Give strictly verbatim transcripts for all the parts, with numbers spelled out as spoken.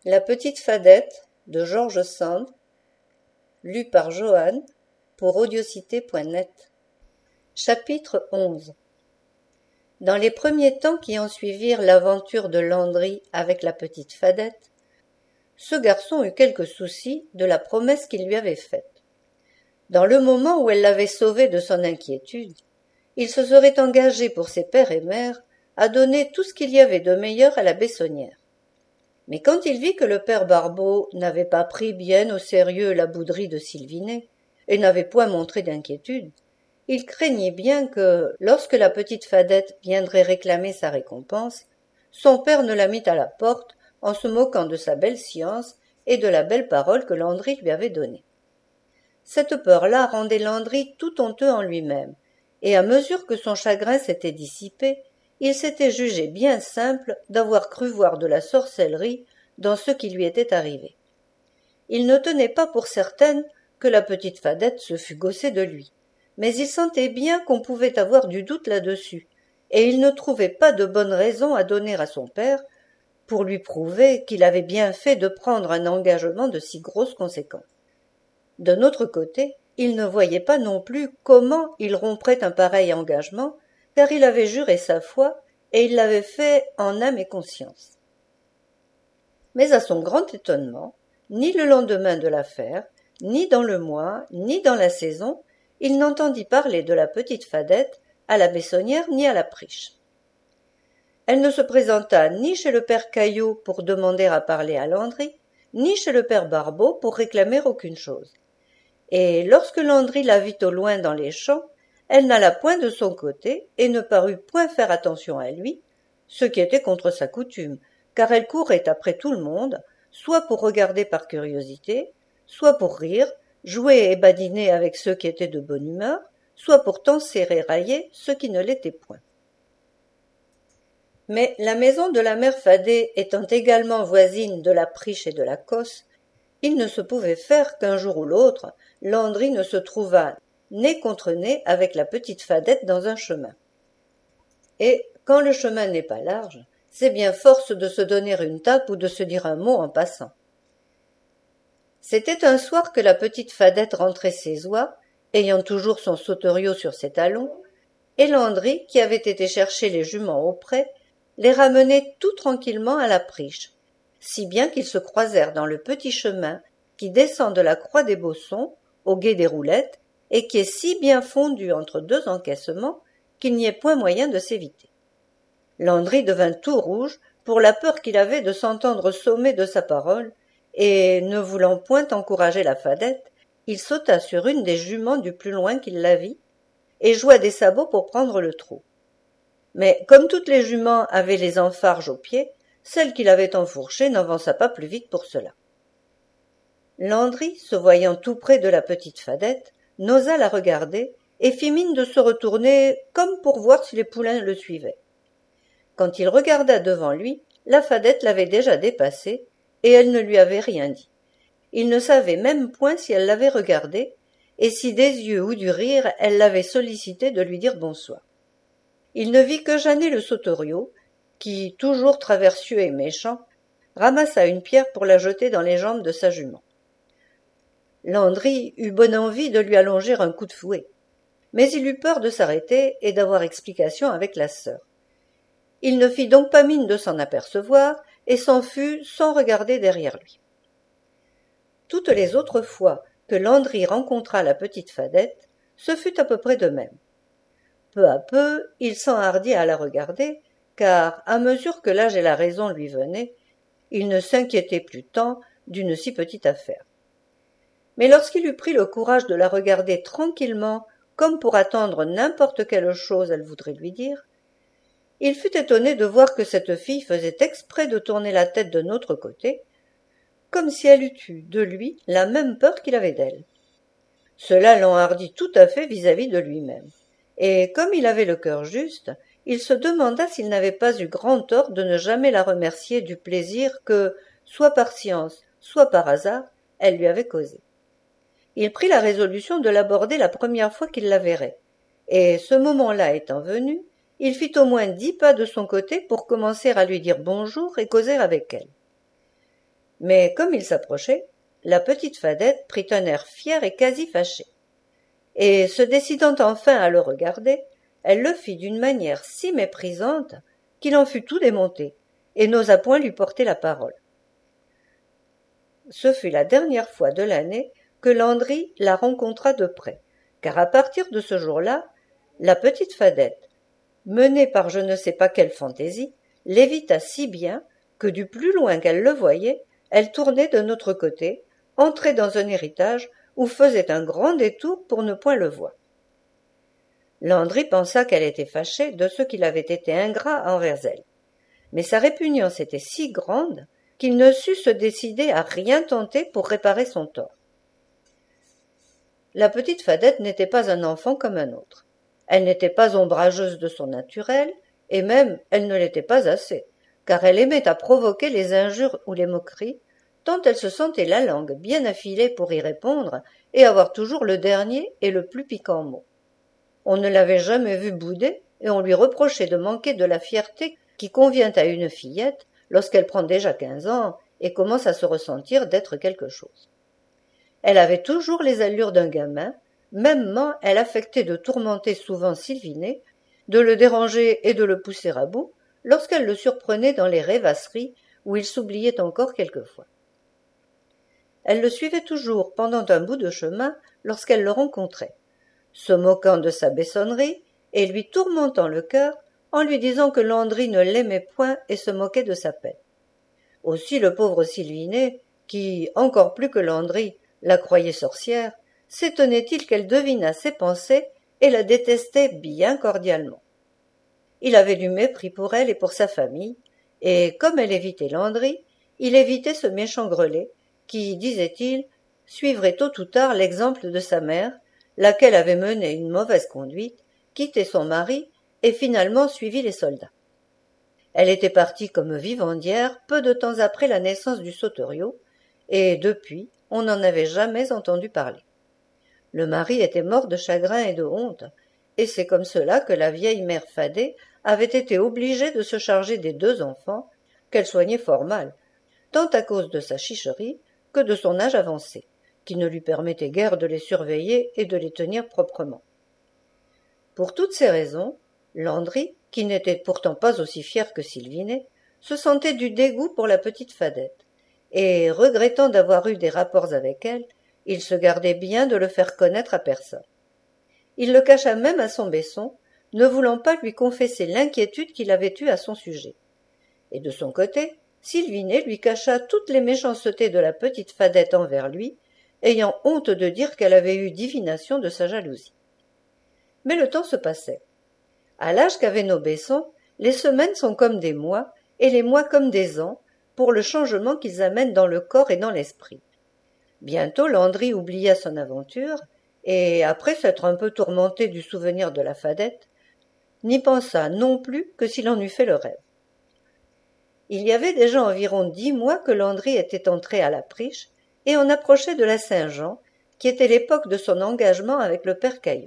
La petite Fadette de George Sand, lu par Joanne pour audiocité point net. Chapitre onze. Dans les premiers temps qui en suivirent l'aventure de Landry avec la petite Fadette, ce garçon eut quelques soucis de la promesse qu'il lui avait faite. Dans le moment où elle l'avait sauvé de son inquiétude, il se serait engagé pour ses père et mère à donner tout ce qu'il y avait de meilleur à la Bessonnière. Mais quand il vit que le père Barbeau n'avait pas pris bien au sérieux la bouderie de Sylvinet, et n'avait point montré d'inquiétude, il craignit bien que, lorsque la petite Fadette viendrait réclamer sa récompense, son père ne la mît à la porte en se moquant de sa belle science et de la belle parole que Landry lui avait donnée. Cette peur-là rendait Landry tout honteux en lui-même, et à mesure que son chagrin s'était dissipé, il s'était jugé bien simple d'avoir cru voir de la sorcellerie dans ce qui lui était arrivé. Il ne tenait pas pour certaine que la petite Fadette se fût gaussée de lui, mais il sentait bien qu'on pouvait avoir du doute là-dessus, et il ne trouvait pas de bonne raison à donner à son père pour lui prouver qu'il avait bien fait de prendre un engagement de si grosse conséquence. D'un autre côté, il ne voyait pas non plus comment il romprait un pareil engagement, car il avait juré sa foi, et il l'avait fait en âme et conscience. Mais à son grand étonnement, ni le lendemain de l'affaire, ni dans le mois, ni dans la saison, il n'entendit parler de la petite Fadette à la Bessonnière ni à la Priche. Elle ne se présenta ni chez le père Caillot pour demander à parler à Landry, ni chez le père Barbeau pour réclamer aucune chose. Et lorsque Landry la vit au loin dans les champs, elle n'alla point de son côté et ne parut point faire attention à lui, ce qui était contre sa coutume, car elle courait après tout le monde, soit pour regarder par curiosité, soit pour rire, jouer et badiner avec ceux qui étaient de bonne humeur, soit pour tancer et railler ceux qui ne l'étaient point. Mais la maison de la mère Fadet étant également voisine de la Priche et de la Cosse, il ne se pouvait faire qu'un jour ou l'autre, Landry ne se trouvât nez contre nez avec la petite Fadette dans un chemin. Et, quand le chemin n'est pas large, c'est bien force de se donner une tape ou de se dire un mot en passant. C'était un soir que la petite Fadette rentrait ses oies, ayant toujours son sauteriot sur ses talons, et Landry, qui avait été chercher les juments au pré, les ramenait tout tranquillement à la Priche, si bien qu'ils se croisèrent dans le petit chemin qui descend de la croix des Bossons, au gué des Roulettes, et qui est si bien fondu entre deux encaissements qu'il n'y ait point moyen de s'éviter. Landry devint tout rouge pour la peur qu'il avait de s'entendre sommer de sa parole, et, ne voulant point encourager la Fadette, il sauta sur une des juments du plus loin qu'il la vit, et joua des sabots pour prendre le trot. Mais comme toutes les juments avaient les enfarges aux pieds, celle qu'il avait enfourchée n'avança pas plus vite pour cela. Landry, se voyant tout près de la petite Fadette, n'osa la regarder et fit mine de se retourner comme pour voir si les poulains le suivaient. Quand il regarda devant lui, la Fadette l'avait déjà dépassé, et elle ne lui avait rien dit. Il ne savait même point si elle l'avait regardé, et si des yeux ou du rire elle l'avait sollicité de lui dire bonsoir. Il ne vit que Jeannet le sauteriot, qui, toujours traversieux et méchant, ramassa une pierre pour la jeter dans les jambes de sa jument. Landry eut bonne envie de lui allonger un coup de fouet, mais il eut peur de s'arrêter et d'avoir explication avec la sœur. Il ne fit donc pas mine de s'en apercevoir et s'en fut sans regarder derrière lui. Toutes les autres fois que Landry rencontra la petite Fadette, ce fut à peu près de même. Peu à peu, il s'enhardit à la regarder, car, à mesure que l'âge et la raison lui venaient, il ne s'inquiétait plus tant d'une si petite affaire. Mais lorsqu'il eut pris le courage de la regarder tranquillement, comme pour attendre n'importe quelle chose elle voudrait lui dire, il fut étonné de voir que cette fille faisait exprès de tourner la tête d'un autre côté, comme si elle eût eu de lui la même peur qu'il avait d'elle. Cela l'enhardit tout à fait vis-à-vis de lui-même, et comme il avait le cœur juste, il se demanda s'il n'avait pas eu grand tort de ne jamais la remercier du plaisir que, soit par science, soit par hasard, elle lui avait causé. Il prit la résolution de l'aborder la première fois qu'il la verrait, et ce moment-là étant venu, il fit au moins dix pas de son côté pour commencer à lui dire bonjour et causer avec elle. Mais comme il s'approchait, la petite Fadette prit un air fier et quasi fâché. Et, se décidant enfin à le regarder, elle le fit d'une manière si méprisante qu'il en fut tout démonté, et n'osa point lui porter la parole. Ce fut la dernière fois de l'année que Landry la rencontra de près, car à partir de ce jour-là, la petite Fadette, menée par je ne sais pas quelle fantaisie, l'évita si bien que du plus loin qu'elle le voyait, elle tournait d'un autre côté, entrait dans un héritage ou faisait un grand détour pour ne point le voir. Landry pensa qu'elle était fâchée de ce qu'il avait été ingrat envers elle, mais sa répugnance était si grande qu'il ne sut se décider à rien tenter pour réparer son tort. La petite Fadette n'était pas un enfant comme un autre. Elle n'était pas ombrageuse de son naturel, et même elle ne l'était pas assez, car elle aimait à provoquer les injures ou les moqueries, tant elle se sentait la langue bien affilée pour y répondre et avoir toujours le dernier et le plus piquant mot. On ne l'avait jamais vue bouder, et on lui reprochait de manquer de la fierté qui convient à une fillette lorsqu'elle prend déjà quinze ans et commence à se ressentir d'être quelque chose. Elle avait toujours les allures d'un gamin, mêmement elle affectait de tourmenter souvent Sylvinet, de le déranger et de le pousser à bout, lorsqu'elle le surprenait dans les rêvasseries où il s'oubliait encore quelquefois. Elle le suivait toujours pendant un bout de chemin lorsqu'elle le rencontrait, se moquant de sa bessonnerie et lui tourmentant le cœur en lui disant que Landry ne l'aimait point et se moquait de sa peine. Aussi le pauvre Sylvinet, qui, encore plus que Landry, la croyait sorcière, s'étonnait-il qu'elle devinât ses pensées et la détestait bien cordialement. Il avait du mépris pour elle et pour sa famille, et comme elle évitait Landry, il évitait ce méchant Grelet, qui, disait-il, suivrait tôt ou tard l'exemple de sa mère, laquelle avait mené une mauvaise conduite, quitté son mari et finalement suivi les soldats. Elle était partie comme vivandière peu de temps après la naissance du Sauteriot, et depuis, on n'en avait jamais entendu parler. Le mari était mort de chagrin et de honte, et c'est comme cela que la vieille mère Fadet avait été obligée de se charger des deux enfants, qu'elle soignait fort mal, tant à cause de sa chicherie que de son âge avancé, qui ne lui permettait guère de les surveiller et de les tenir proprement. Pour toutes ces raisons, Landry, qui n'était pourtant pas aussi fier que Sylvinet, se sentait du dégoût pour la petite Fadette, et, regrettant d'avoir eu des rapports avec elle, il se gardait bien de le faire connaître à personne. Il le cacha même à son besson, ne voulant pas lui confesser l'inquiétude qu'il avait eue à son sujet. Et de son côté, Sylvinet lui cacha toutes les méchancetés de la petite Fadette envers lui, ayant honte de dire qu'elle avait eu divination de sa jalousie. Mais le temps se passait. À l'âge qu'avaient nos Besson, les semaines sont comme des mois, et les mois comme des ans, pour le changement qu'ils amènent dans le corps et dans l'esprit. Bientôt Landry oublia son aventure, et, après s'être un peu tourmenté du souvenir de la Fadette, n'y pensa non plus que s'il en eût fait le rêve. Il y avait déjà environ dix mois que Landry était entré à la Priche, et on approchait de la Saint-Jean, qui était l'époque de son engagement avec le père Caillot.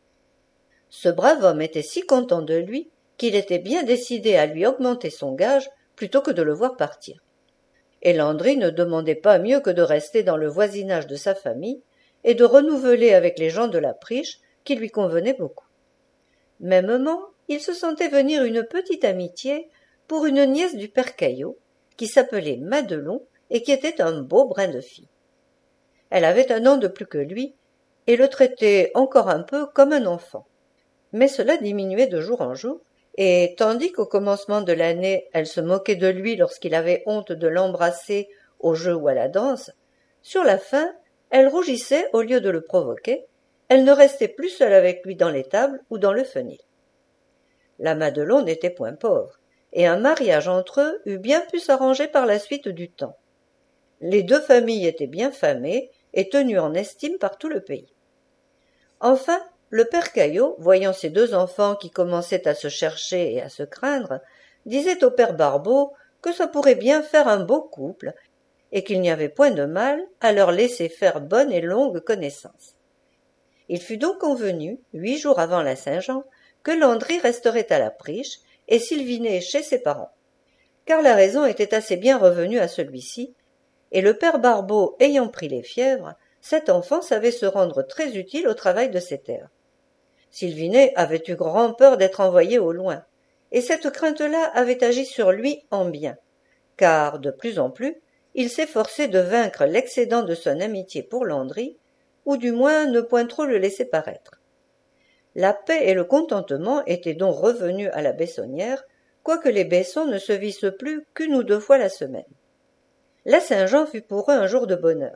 Ce brave homme était si content de lui qu'il était bien décidé à lui augmenter son gage plutôt que de le voir partir. Et Landry ne demandait pas mieux que de rester dans le voisinage de sa famille et de renouveler avec les gens de la Priche qui lui convenaient beaucoup. Mêmement, il se sentait venir une petite amitié pour une nièce du père Caillot, qui s'appelait Madelon et qui était un beau brin de fille. Elle avait un an de plus que lui et le traitait encore un peu comme un enfant. Mais cela diminuait de jour en jour, et tandis qu'au commencement de l'année elle se moquait de lui lorsqu'il avait honte de l'embrasser au jeu ou à la danse, sur la fin elle rougissait au lieu de le provoquer, elle ne restait plus seule avec lui dans l'étable ou dans le fenil. La Madelon n'était point pauvre, et un mariage entre eux eût bien pu s'arranger par la suite du temps. Les deux familles étaient bien famées et tenues en estime par tout le pays. Enfin, le père Caillot, voyant ses deux enfants qui commençaient à se chercher et à se craindre, disait au père Barbeau que ça pourrait bien faire un beau couple et qu'il n'y avait point de mal à leur laisser faire bonne et longue connaissance. Il fut donc convenu, huit jours avant la Saint-Jean, que Landry resterait à la Priche et Sylvinet chez ses parents, car la raison était assez bien revenue à celui-ci, et le père Barbeau ayant pris les fièvres, cet enfant savait se rendre très utile au travail de ses terres. Sylvinet avait eu grand peur d'être envoyé au loin, et cette crainte-là avait agi sur lui en bien, car, de plus en plus, il s'efforçait de vaincre l'excédent de son amitié pour Landry, ou du moins ne point trop le laisser paraître. La paix et le contentement étaient donc revenus à la Bessonnière, quoique les Bessons ne se vissent plus qu'une ou deux fois la semaine. La Saint-Jean fut pour eux un jour de bonheur.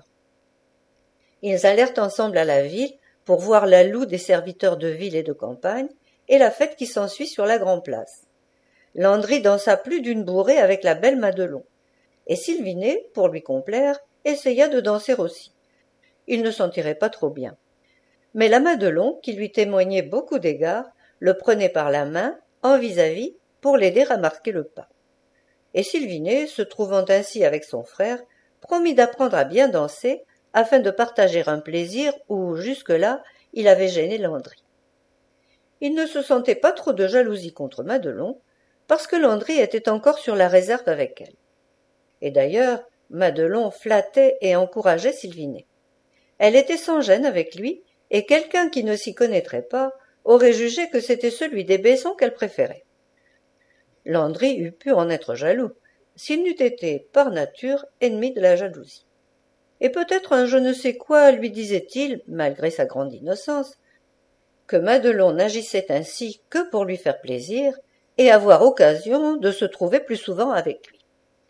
Ils allèrent ensemble à la ville pour voir la loue des serviteurs de ville et de campagne et la fête qui s'ensuit sur la Grand-Place. Landry dansa plus d'une bourrée avec la belle Madelon, et Sylvinet, pour lui complaire, essaya de danser aussi. Il ne s'en tirait pas trop bien. Mais la Madelon, qui lui témoignait beaucoup d'égards, le prenait par la main, en vis-à-vis, pour l'aider à marquer le pas. Et Sylvinet, se trouvant ainsi avec son frère, promit d'apprendre à bien danser, afin de partager un plaisir où, jusque-là, il avait gêné Landry. Il ne se sentait pas trop de jalousie contre Madelon, parce que Landry était encore sur la réserve avec elle. Et d'ailleurs, Madelon flattait et encourageait Sylvinet. Elle était sans gêne avec lui, et quelqu'un qui ne s'y connaîtrait pas aurait jugé que c'était celui des Bessons qu'elle préférait. Landry eût pu en être jaloux, s'il n'eût été, par nature, ennemi de la jalousie. Et peut-être un je ne sais quoi lui disait-il, malgré sa grande innocence, que Madelon n'agissait ainsi que pour lui faire plaisir et avoir occasion de se trouver plus souvent avec lui.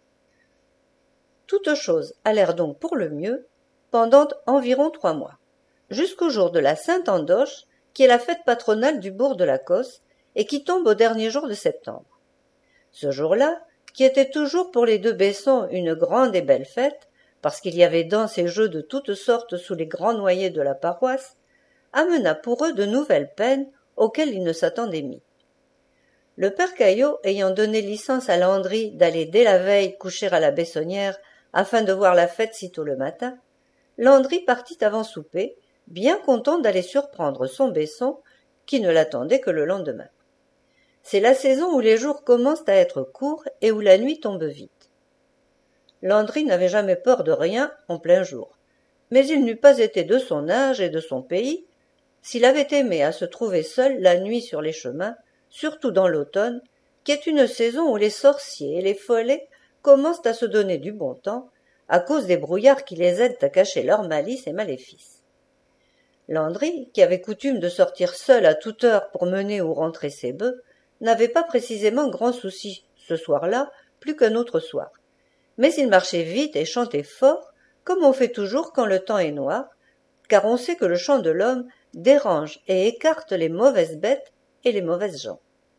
Toutes choses allèrent donc pour le mieux pendant environ trois mois, jusqu'au jour de la Sainte-Andoche, qui est la fête patronale du bourg de la Cosse et qui tombe au dernier jour de septembre. Ce jour-là, qui était toujours pour les deux Bessons une grande et belle fête, parce qu'il y avait danse et jeux de toutes sortes sous les grands noyers de la paroisse, amena pour eux de nouvelles peines auxquelles ils ne s'attendaient mis. Le père Caillot ayant donné licence à Landry d'aller dès la veille coucher à la Bessonnière afin de voir la fête sitôt le matin, Landry partit avant souper, bien content d'aller surprendre son Besson, qui ne l'attendait que le lendemain. C'est la saison où les jours commencent à être courts et où la nuit tombe vite. Landry n'avait jamais peur de rien en plein jour, mais il n'eût pas été de son âge et de son pays s'il avait aimé à se trouver seul la nuit sur les chemins, surtout dans l'automne, qui est une saison où les sorciers et les follets commencent à se donner du bon temps, à cause des brouillards qui les aident à cacher leurs malices et maléfices. Landry, qui avait coutume de sortir seul à toute heure pour mener ou rentrer ses bœufs, n'avait pas précisément grand souci, ce soir-là, plus qu'un autre soir. Mais il marchait vite et chantait fort, comme on fait toujours quand le temps est noir, car on sait que le chant de l'homme dérange et écarte les mauvaises bêtes et les mauvaises gens.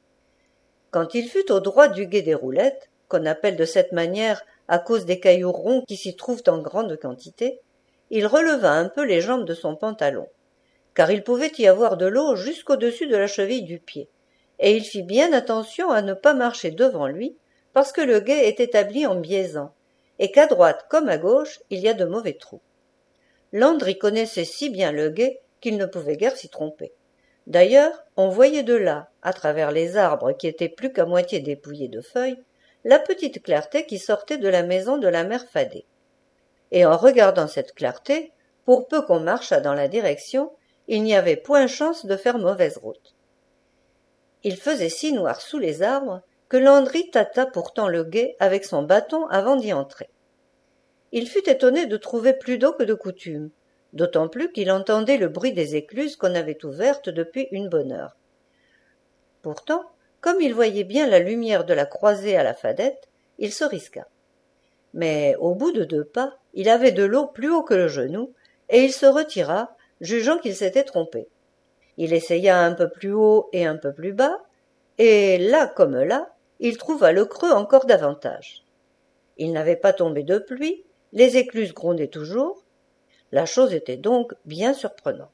Quand il fut au droit du gué des Roulettes, qu'on appelle de cette manière à cause des cailloux ronds qui s'y trouvent en grande quantité, il releva un peu les jambes de son pantalon, car il pouvait y avoir de l'eau jusqu'au-dessus de la cheville du pied, et il fit bien attention à ne pas marcher devant lui, parce que le gué est établi en biaisant, et qu'à droite comme à gauche il y a de mauvais trous. Landry connaissait si bien le gué qu'il ne pouvait guère s'y tromper. D'ailleurs, on voyait de là, à travers les arbres qui étaient plus qu'à moitié dépouillés de feuilles, la petite clarté qui sortait de la maison de la mère Fadet. Et en regardant cette clarté, pour peu qu'on marchât dans la direction, il n'y avait point chance de faire mauvaise route. Il faisait si noir sous les arbres que Landry tâta pourtant le gué avec son bâton avant d'y entrer. Il fut étonné de trouver plus d'eau que de coutume, d'autant plus qu'il entendait le bruit des écluses qu'on avait ouvertes depuis une bonne heure. Pourtant, comme il voyait bien la lumière de la croisée à la Fadette, il se risqua. Mais au bout de deux pas, il avait de l'eau plus haut que le genou, et il se retira, jugeant qu'il s'était trompé. Il essaya un peu plus haut et un peu plus bas, et là comme là, il trouva le creux encore davantage. Il n'avait pas tombé de pluie, les écluses grondaient toujours. La chose était donc bien surprenante.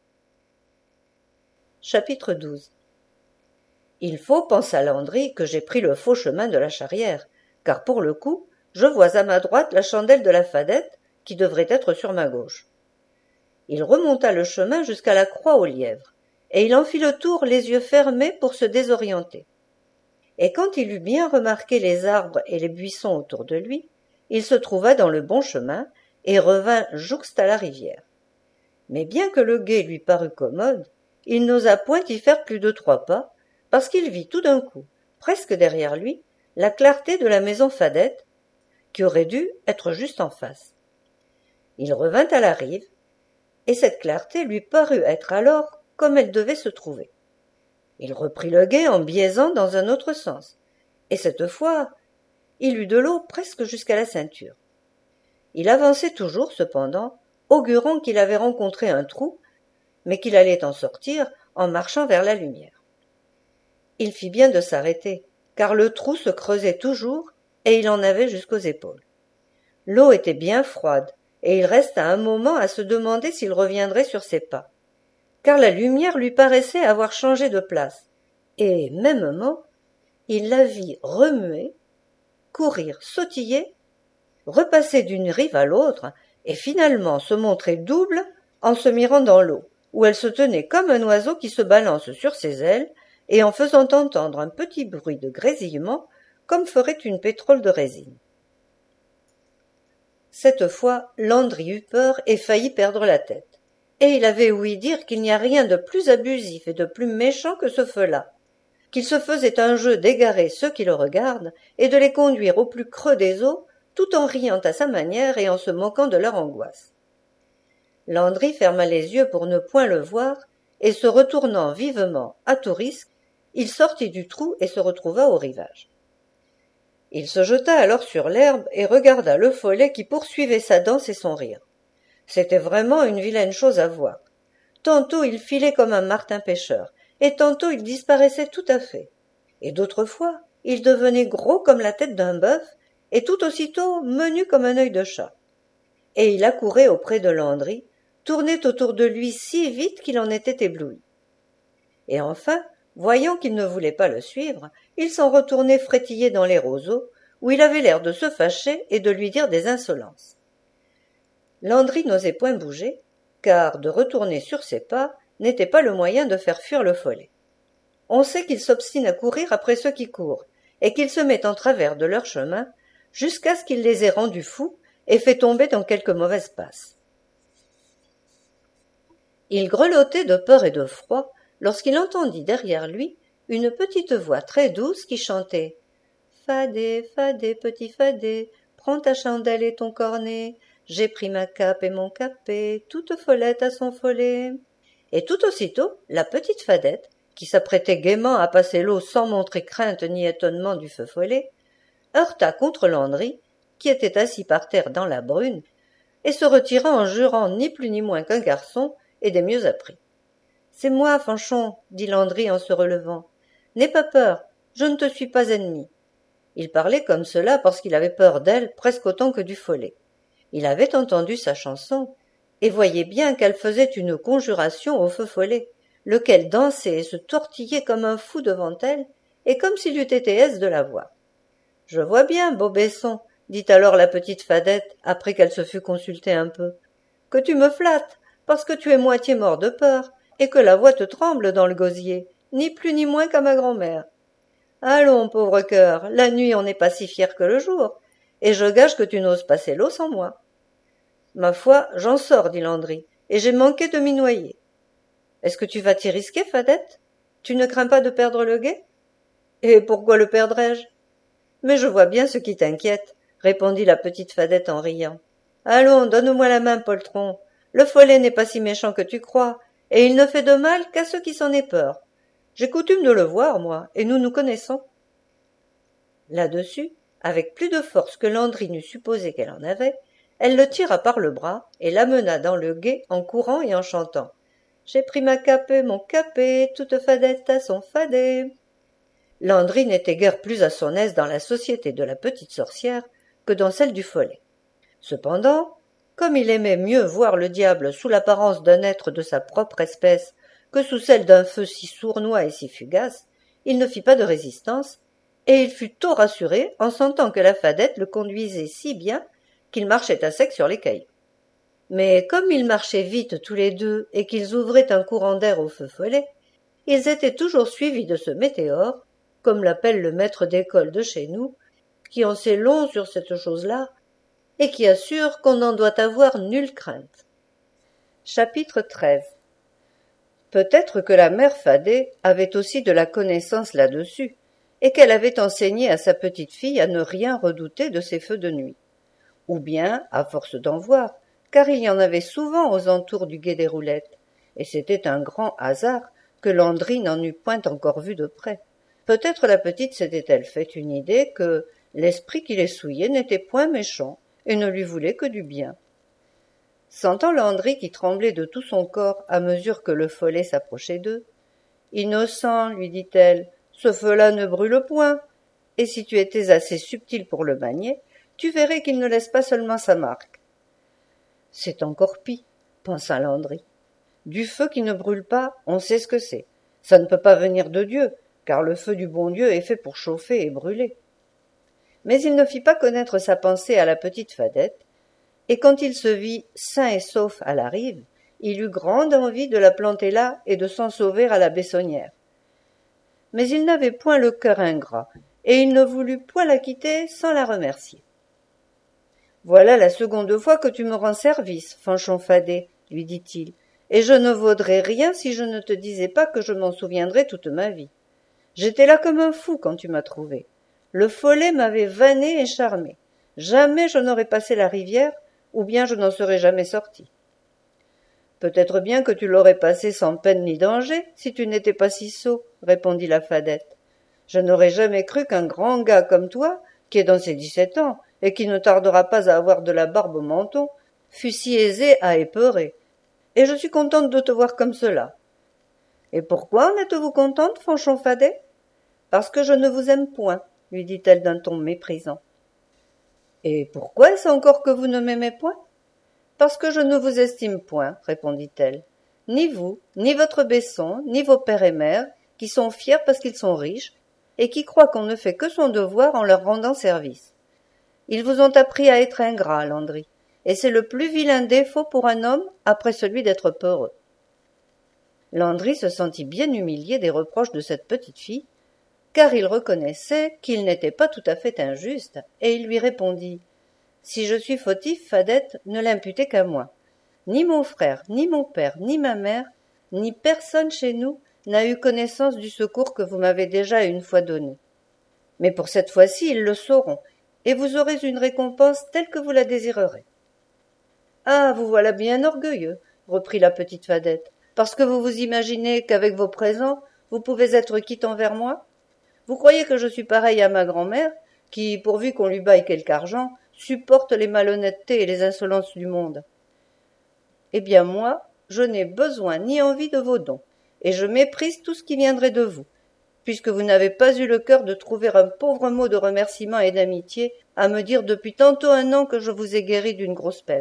Chapitre douze. Il faut, pensa Landry, que j'ai pris le faux chemin de la Charrière, car pour le coup, je vois à ma droite la chandelle de la Fadette, qui devrait être sur ma gauche. Il remonta le chemin jusqu'à la croix aux lièvres, et il en fit le tour les yeux fermés pour se désorienter. Et quand il eut bien remarqué les arbres et les buissons autour de lui, il se trouva dans le bon chemin et revint jouxte à la rivière. Mais bien que le gué lui parût commode, il n'osa point y faire plus de trois pas, parce qu'il vit tout d'un coup, presque derrière lui, la clarté de la maison Fadette, qui aurait dû être juste en face. Il revint à la rive, et cette clarté lui parut être alors comme elle devait se trouver. Il reprit le gué en biaisant dans un autre sens, et cette fois, il eut de l'eau presque jusqu'à la ceinture. Il avançait toujours, cependant, augurant qu'il avait rencontré un trou, mais qu'il allait en sortir en marchant vers la lumière. Il fit bien de s'arrêter, car le trou se creusait toujours, et il en avait jusqu'aux épaules. L'eau était bien froide, et il resta un moment à se demander s'il reviendrait sur ses pas, car la lumière lui paraissait avoir changé de place, et, mêmement, il la vit remuer, courir, sautiller, repasser d'une rive à l'autre, et finalement se montrer double en se mirant dans l'eau, où elle se tenait comme un oiseau qui se balance sur ses ailes, et en faisant entendre un petit bruit de grésillement, comme ferait une pétrole de résine. Cette fois, Landry eut peur et faillit perdre la tête. Et il avait ouï dire qu'il n'y a rien de plus abusif et de plus méchant que ce feu-là, qu'il se faisait un jeu d'égarer ceux qui le regardent et de les conduire au plus creux des eaux, tout en riant à sa manière et en se moquant de leur angoisse. Landry ferma les yeux pour ne point le voir, et se retournant vivement, à tout risque, il sortit du trou et se retrouva au rivage. Il se jeta alors sur l'herbe et regarda le follet qui poursuivait sa danse et son rire. C'était vraiment une vilaine chose à voir. Tantôt il filait comme un martin pêcheur, et tantôt il disparaissait tout à fait. Et d'autres fois, il devenait gros comme la tête d'un bœuf, et tout aussitôt menu comme un œil de chat. Et il accourait auprès de Landry, tournait autour de lui si vite qu'il en était ébloui. Et enfin, voyant qu'il ne voulait pas le suivre, il s'en retournait frétiller dans les roseaux, où il avait l'air de se fâcher et de lui dire des insolences. Landry n'osait point bouger, car de retourner sur ses pas n'était pas le moyen de faire fuir le follet. On sait qu'il s'obstine à courir après ceux qui courent, et qu'il se met en travers de leur chemin, jusqu'à ce qu'il les ait rendus fous et fait tomber dans quelque mauvaise passe. Il grelottait de peur et de froid lorsqu'il entendit derrière lui une petite voix très douce qui chantait « Fadé, fadé, petit fadé, prends ta chandelle et ton cornet, j'ai pris ma cape et mon capet, toute follette à son follet. » Et tout aussitôt, la petite Fadette, qui s'apprêtait gaiement à passer l'eau sans montrer crainte ni étonnement du feu follet, heurta contre Landry, qui était assis par terre dans la brune, et se retira en jurant ni plus ni moins qu'un garçon, et des mieux appris. « C'est moi, Fanchon, dit Landry en se relevant. N'aie pas peur, je ne te suis pas ennemi. » Il parlait comme cela parce qu'il avait peur d'elle presque autant que du follet. Il avait entendu sa chanson, et voyait bien qu'elle faisait une conjuration au feu follet, lequel dansait et se tortillait comme un fou devant elle, et comme s'il eût été aise de la voir. « Je vois bien, beau Besson, dit alors la petite Fadette, après qu'elle se fut consultée un peu, que tu me flattes, parce que tu es moitié mort de peur, et que la voix te tremble dans le gosier, ni plus ni moins qu'à ma grand-mère. Allons, pauvre cœur, la nuit on n'est pas si fier que le jour, et je gage que tu n'oses passer l'eau sans moi. Ma foi, j'en sors, dit Landry, et j'ai manqué de m'y noyer. Est-ce que tu vas t'y risquer, Fadette? Tu ne crains pas de perdre le guet? Et pourquoi le perdrais-je? Mais je vois bien ce qui t'inquiète, répondit la petite Fadette en riant. Allons, donne-moi la main, poltron. Le follet n'est pas si méchant que tu crois, et il ne fait de mal qu'à ceux qui s'en aient peur. J'ai coutume de le voir, moi, et nous nous connaissons. Là-dessus, avec plus de force que Landry n'eût supposé qu'elle en avait, elle le tira par le bras et l'amena dans le gué en courant et en chantant. J'ai pris ma capée, mon capé, toute Fadette à son fadet. Landry n'était guère plus à son aise dans la société de la petite sorcière que dans celle du follet. Cependant, comme il aimait mieux voir le diable sous l'apparence d'un être de sa propre espèce que sous celle d'un feu si sournois et si fugace, il ne fit pas de résistance, et il fut tôt rassuré en sentant que la Fadette le conduisait si bien qu'il marchait à sec sur les cailloux. Mais comme ils marchaient vite tous les deux et qu'ils ouvraient un courant d'air au feu follet, ils étaient toujours suivis de ce météore, comme l'appelle le maître d'école de chez nous, qui en sait long sur cette chose-là, et qui assure qu'on n'en doit avoir nulle crainte. Chapitre treize. Peut-être que la mère Fadet avait aussi de la connaissance là-dessus, et qu'elle avait enseigné à sa petite fille à ne rien redouter de ces feux de nuit. Ou bien, à force d'en voir, car il y en avait souvent aux entours du Gué des Roulettes, et c'était un grand hasard que Landry n'en eût point encore vu de près. Peut-être la petite s'était-elle fait une idée que l'esprit qui les souillait n'était point méchant, et ne lui voulait que du bien. Sentant Landry qui tremblait de tout son corps à mesure que le follet s'approchait d'eux, « Innocent, lui dit-elle, ce feu-là ne brûle point, et si tu étais assez subtil pour le manier, tu verrais qu'il ne laisse pas seulement sa marque. » C'est encore pis, pensa Landry. Du feu qui ne brûle pas, on sait ce que c'est. Ça ne peut pas venir de Dieu, car le feu du bon Dieu est fait pour chauffer et brûler. Mais il ne fit pas connaître sa pensée à la petite Fadette, et quand il se vit sain et sauf à la rive, il eut grande envie de la planter là et de s'en sauver à la Bessonnière. Mais il n'avait point le cœur ingrat, et il ne voulut point la quitter sans la remercier. « Voilà la seconde fois que tu me rends service, Fanchon Fadet, lui dit-il, et je ne vaudrais rien si je ne te disais pas que je m'en souviendrai toute ma vie. J'étais là comme un fou quand tu m'as trouvé. Le follet m'avait vanné et charmé. Jamais je n'aurais passé la rivière, ou bien je n'en serais jamais sorti. Peut-être bien que tu l'aurais passé sans peine ni danger, si tu n'étais pas si sot, répondit la Fadette. Je n'aurais jamais cru qu'un grand gars comme toi, qui est dans ses dix-sept ans, et qui ne tardera pas à avoir de la barbe au menton, fût si aisé à épeurer. Et je suis contente de te voir comme cela. Et pourquoi en êtes-vous contente, Fanchon Fadet? Parce que je ne vous aime point, lui dit-elle d'un ton méprisant. Et pourquoi est-ce encore que vous ne m'aimez point? Parce que je ne vous estime point, répondit-elle. Ni vous, ni votre Besson, ni vos père et mère, qui sont fiers parce qu'ils sont riches, et qui croient qu'on ne fait que son devoir en leur rendant service. Ils vous ont appris à être ingrat, Landry, et c'est le plus vilain défaut pour un homme après celui d'être peureux. Landry se sentit bien humilié des reproches de cette petite fille, car il reconnaissait qu'il n'était pas tout à fait injuste, et il lui répondit « Si je suis fautif, Fadette, ne l'imputez qu'à moi. Ni mon frère, ni mon père, ni ma mère, ni personne chez nous n'a eu connaissance du secours que vous m'avez déjà une fois donné. Mais pour cette fois-ci, ils le sauront, et vous aurez une récompense telle que vous la désirerez. »« Ah, vous voilà bien orgueilleux, » reprit la petite Fadette, « parce que vous vous imaginez qu'avec vos présents, vous pouvez être quitte envers moi? Vous croyez que je suis pareil à ma grand-mère, qui, pourvu qu'on lui baille quelque argent, supporte les malhonnêtetés et les insolences du monde? Eh bien moi, je n'ai besoin ni envie de vos dons, et je méprise tout ce qui viendrait de vous, puisque vous n'avez pas eu le cœur de trouver un pauvre mot de remerciement et d'amitié à me dire depuis tantôt un an que je vous ai guéri d'une grosse peine. »«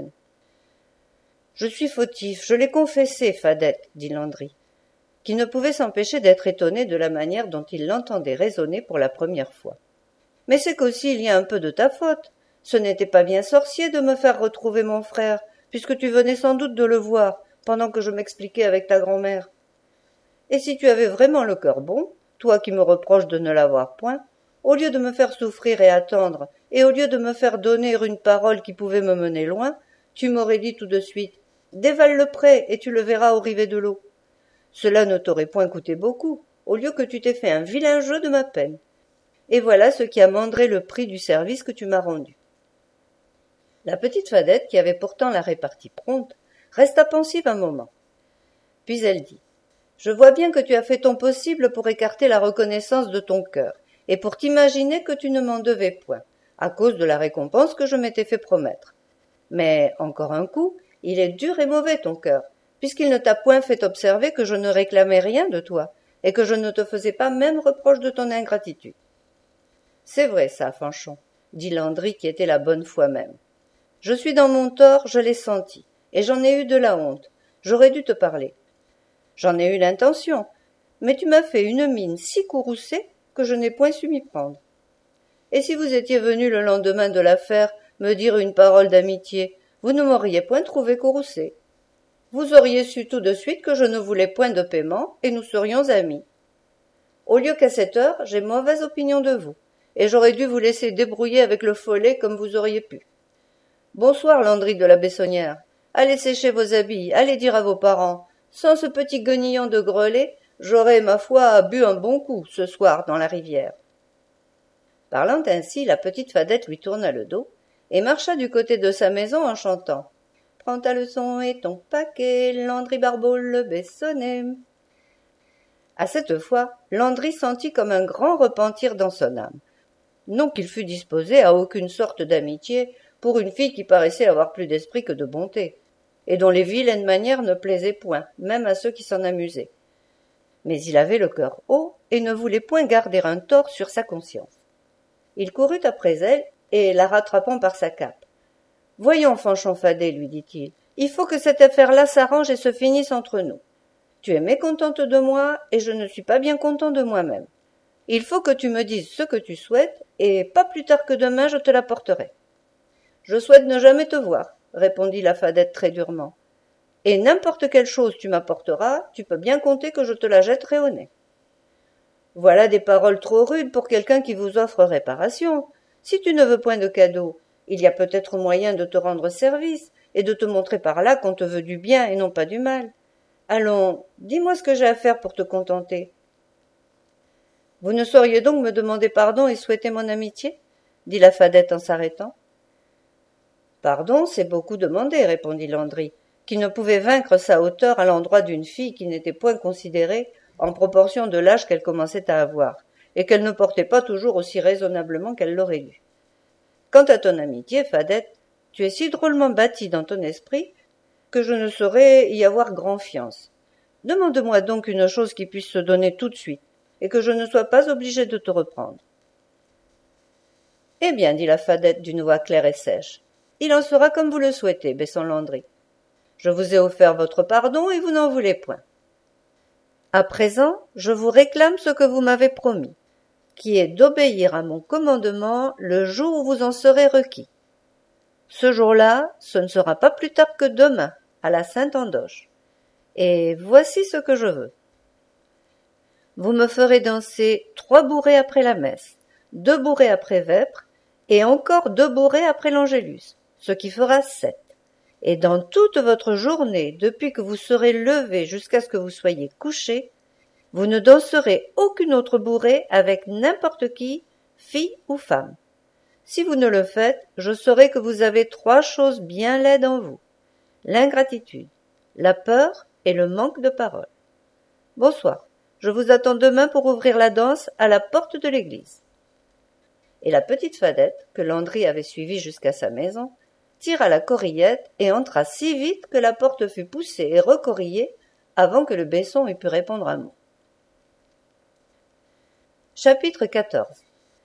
Je suis fautif, je l'ai confessé, Fadette, » dit Landry, qui ne pouvait s'empêcher d'être étonné de la manière dont il l'entendait raisonner pour la première fois. « Mais c'est qu'aussi il y a un peu de ta faute. Ce n'était pas bien sorcier de me faire retrouver mon frère, puisque tu venais sans doute de le voir, pendant que je m'expliquais avec ta grand-mère. Et si tu avais vraiment le cœur bon, toi qui me reproches de ne l'avoir point, au lieu de me faire souffrir et attendre, et au lieu de me faire donner une parole qui pouvait me mener loin, tu m'aurais dit tout de suite « Dévale le pré et tu le verras au rivet de l'eau. » Cela ne t'aurait point coûté beaucoup, au lieu que tu t'aies fait un vilain jeu de ma peine. Et voilà ce qui a mandré le prix du service que tu m'as rendu. La petite Fadette, qui avait pourtant la répartie prompte, resta pensive un moment. Puis elle dit « Je vois bien que tu as fait ton possible pour écarter la reconnaissance de ton cœur, et pour t'imaginer que tu ne m'en devais point, à cause de la récompense que je m'étais fait promettre. Mais, encore un coup, il est dur et mauvais ton cœur, puisqu'il ne t'a point fait observer que je ne réclamais rien de toi, et que je ne te faisais pas même reproche de ton ingratitude. »« C'est vrai ça, Fanchon, » dit Landry qui était la bonne foi même. « Je suis dans mon tort, je l'ai senti, et j'en ai eu de la honte. J'aurais dû te parler. J'en ai eu l'intention, mais tu m'as fait une mine si courroucée que je n'ai point su m'y prendre. Et si vous étiez venu le lendemain de l'affaire me dire une parole d'amitié, vous ne m'auriez point trouvé courroucée. Vous auriez su tout de suite que je ne voulais point de paiement, et nous serions amis. Au lieu qu'à cette heure, j'ai mauvaise opinion de vous, et j'aurais dû vous laisser débrouiller avec le follet comme vous auriez pu. Bonsoir, Landry de la Bessonnière. Allez sécher vos habits, allez dire à vos parents. Sans ce petit guenillon de grelets, j'aurais, ma foi, bu un bon coup ce soir dans la rivière. » Parlant ainsi, la petite Fadette lui tourna le dos et marcha du côté de sa maison en chantant « Prends ta leçon et ton paquet, Landry Barbeau le Bessonnet. » À cette fois, Landry sentit comme un grand repentir dans son âme. Non qu'il fût disposé à aucune sorte d'amitié pour une fille qui paraissait avoir plus d'esprit que de bonté, et dont les vilaines manières ne plaisaient point, même à ceux qui s'en amusaient. Mais il avait le cœur haut et ne voulait point garder un tort sur sa conscience. Il courut après elle et la rattrapant par sa cape. « Voyons, Fanchon Fadet, lui dit-il, il faut que cette affaire-là s'arrange et se finisse entre nous. Tu es mécontente de moi et je ne suis pas bien content de moi-même. Il faut que tu me dises ce que tu souhaites et pas plus tard que demain je te l'apporterai. » « Je souhaite ne jamais te voir, » répondit la Fadette très durement. « Et n'importe quelle chose tu m'apporteras, tu peux bien compter que je te la jetterai au nez. » « Voilà des paroles trop rudes pour quelqu'un qui vous offre réparation. Si tu ne veux point de cadeau, il y a peut-être moyen de te rendre service et de te montrer par là qu'on te veut du bien et non pas du mal. Allons, dis-moi ce que j'ai à faire pour te contenter. »« Vous ne sauriez donc me demander pardon et souhaiter mon amitié ?» dit la Fadette en s'arrêtant. « Pardon, c'est beaucoup demandé, » répondit Landry, qui ne pouvait vaincre sa hauteur à l'endroit d'une fille qui n'était point considérée en proportion de l'âge qu'elle commençait à avoir, et qu'elle ne portait pas toujours aussi raisonnablement qu'elle l'aurait dû. « Quant à ton amitié, Fadette, tu es si drôlement bâtie dans ton esprit que je ne saurais y avoir grand fiance. Demande-moi donc une chose qui puisse se donner tout de suite, et que je ne sois pas obligée de te reprendre. »« Eh bien, dit la Fadette d'une voix claire et sèche, il en sera comme vous le souhaitez, Besson Landry. Je vous ai offert votre pardon et vous n'en voulez point. À présent, je vous réclame ce que vous m'avez promis, qui est d'obéir à mon commandement le jour où vous en serez requis. Ce jour-là, ce ne sera pas plus tard que demain, à la Sainte-Andoche. Et voici ce que je veux. Vous me ferez danser trois bourrées après la messe, deux bourrées après vêpres, et encore deux bourrées après l'Angélus, ce qui fera sept. Et dans toute votre journée, depuis que vous serez levé jusqu'à ce que vous soyez couché, vous ne danserez aucune autre bourrée avec n'importe qui, fille ou femme. Si vous ne le faites, je saurai que vous avez trois choses bien laides en vous, l'ingratitude, la peur et le manque de parole. Bonsoir, je vous attends demain pour ouvrir la danse à la porte de l'église. » Et la petite Fadette, que Landry avait suivie jusqu'à sa maison, tira la corillette et entra si vite que la porte fut poussée et recorillée avant que le Besson eût pu répondre un mot. Chapitre quatorze.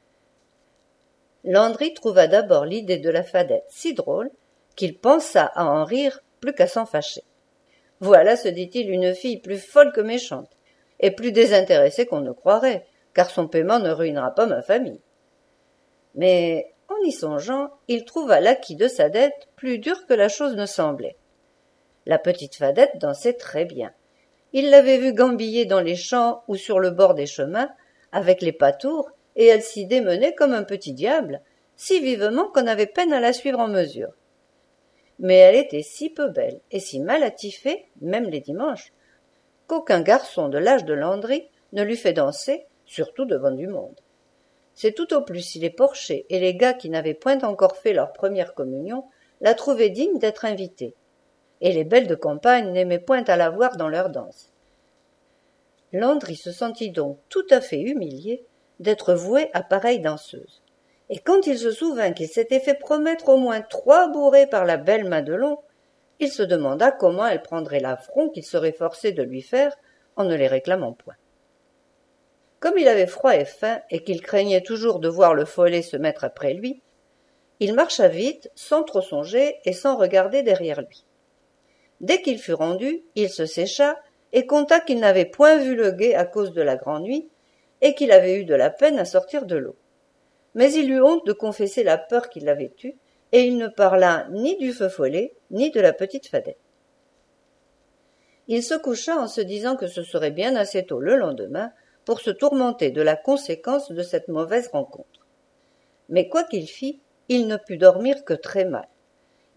Landry trouva d'abord l'idée de la Fadette si drôle qu'il pensa à en rire plus qu'à s'en fâcher. Voilà, se dit-il, une fille plus folle que méchante, et plus désintéressée qu'on ne croirait, car son paiement ne ruinera pas ma famille. Mais, en y songeant, il trouva l'acquit de sa dette plus dur que la chose ne semblait. La petite Fadette dansait très bien. Il l'avait vue gambiller dans les champs ou sur le bord des chemins, avec les pâtours, et elle s'y démenait comme un petit diable, si vivement qu'on avait peine à la suivre en mesure. Mais elle était si peu belle et si mal attifée, même les dimanches, qu'aucun garçon de l'âge de Landry ne l'eût fait danser, surtout devant du monde. C'est tout au plus si les porchers et les gars qui n'avaient point encore fait leur première communion la trouvaient digne d'être invités, et les belles de campagne n'aimaient point à la voir dans leurs danses. Landry se sentit donc tout à fait humilié d'être voué à pareille danseuse, et quand il se souvint qu'il s'était fait promettre au moins trois bourrées par la belle Madelon, il se demanda comment elle prendrait l'affront qu'il serait forcé de lui faire en ne les réclamant point. Comme il avait froid et faim, et qu'il craignait toujours de voir le follet se mettre après lui, il marcha vite, sans trop songer et sans regarder derrière lui. Dès qu'il fut rendu, il se sécha et conta qu'il n'avait point vu le guet à cause de la grande nuit et qu'il avait eu de la peine à sortir de l'eau. Mais il eut honte de confesser la peur qu'il avait eue, et il ne parla ni du feu follet, ni de la petite Fadette. Il se coucha en se disant que ce serait bien assez tôt le lendemain pour se tourmenter de la conséquence de cette mauvaise rencontre. Mais quoi qu'il fît, il ne put dormir que très mal.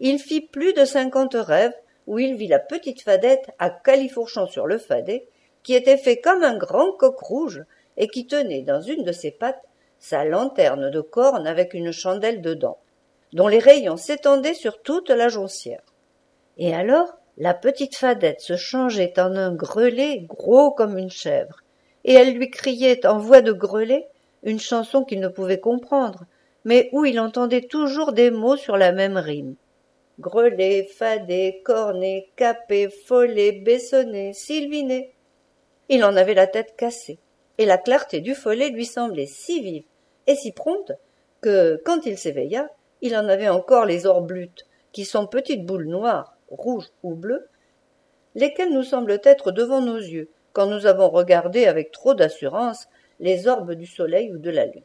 il fit plus de cinquante rêves où il vit la petite Fadette à califourchon sur le fadet, qui était fait comme un grand coq rouge et qui tenait dans une de ses pattes sa lanterne de corne avec une chandelle dedans, dont les rayons s'étendaient sur toute la jonquière. Et alors, la petite Fadette se changeait en un grelet gros comme une chèvre, et elle lui criait en voix de grelet une chanson qu'il ne pouvait comprendre, mais où il entendait toujours des mots sur la même rime. Grelet, fadet, cornet, capet, follet, bessonnet, sylvinet. Il en avait la tête cassée, et la clarté du follet lui semblait si vive et si prompte que, quand il s'éveilla, il en avait encore les orblutes, qui sont petites boules noires, rouges ou bleues, lesquelles nous semblent être devant nos yeux, quand nous avons regardé avec trop d'assurance les orbes du soleil ou de la lune.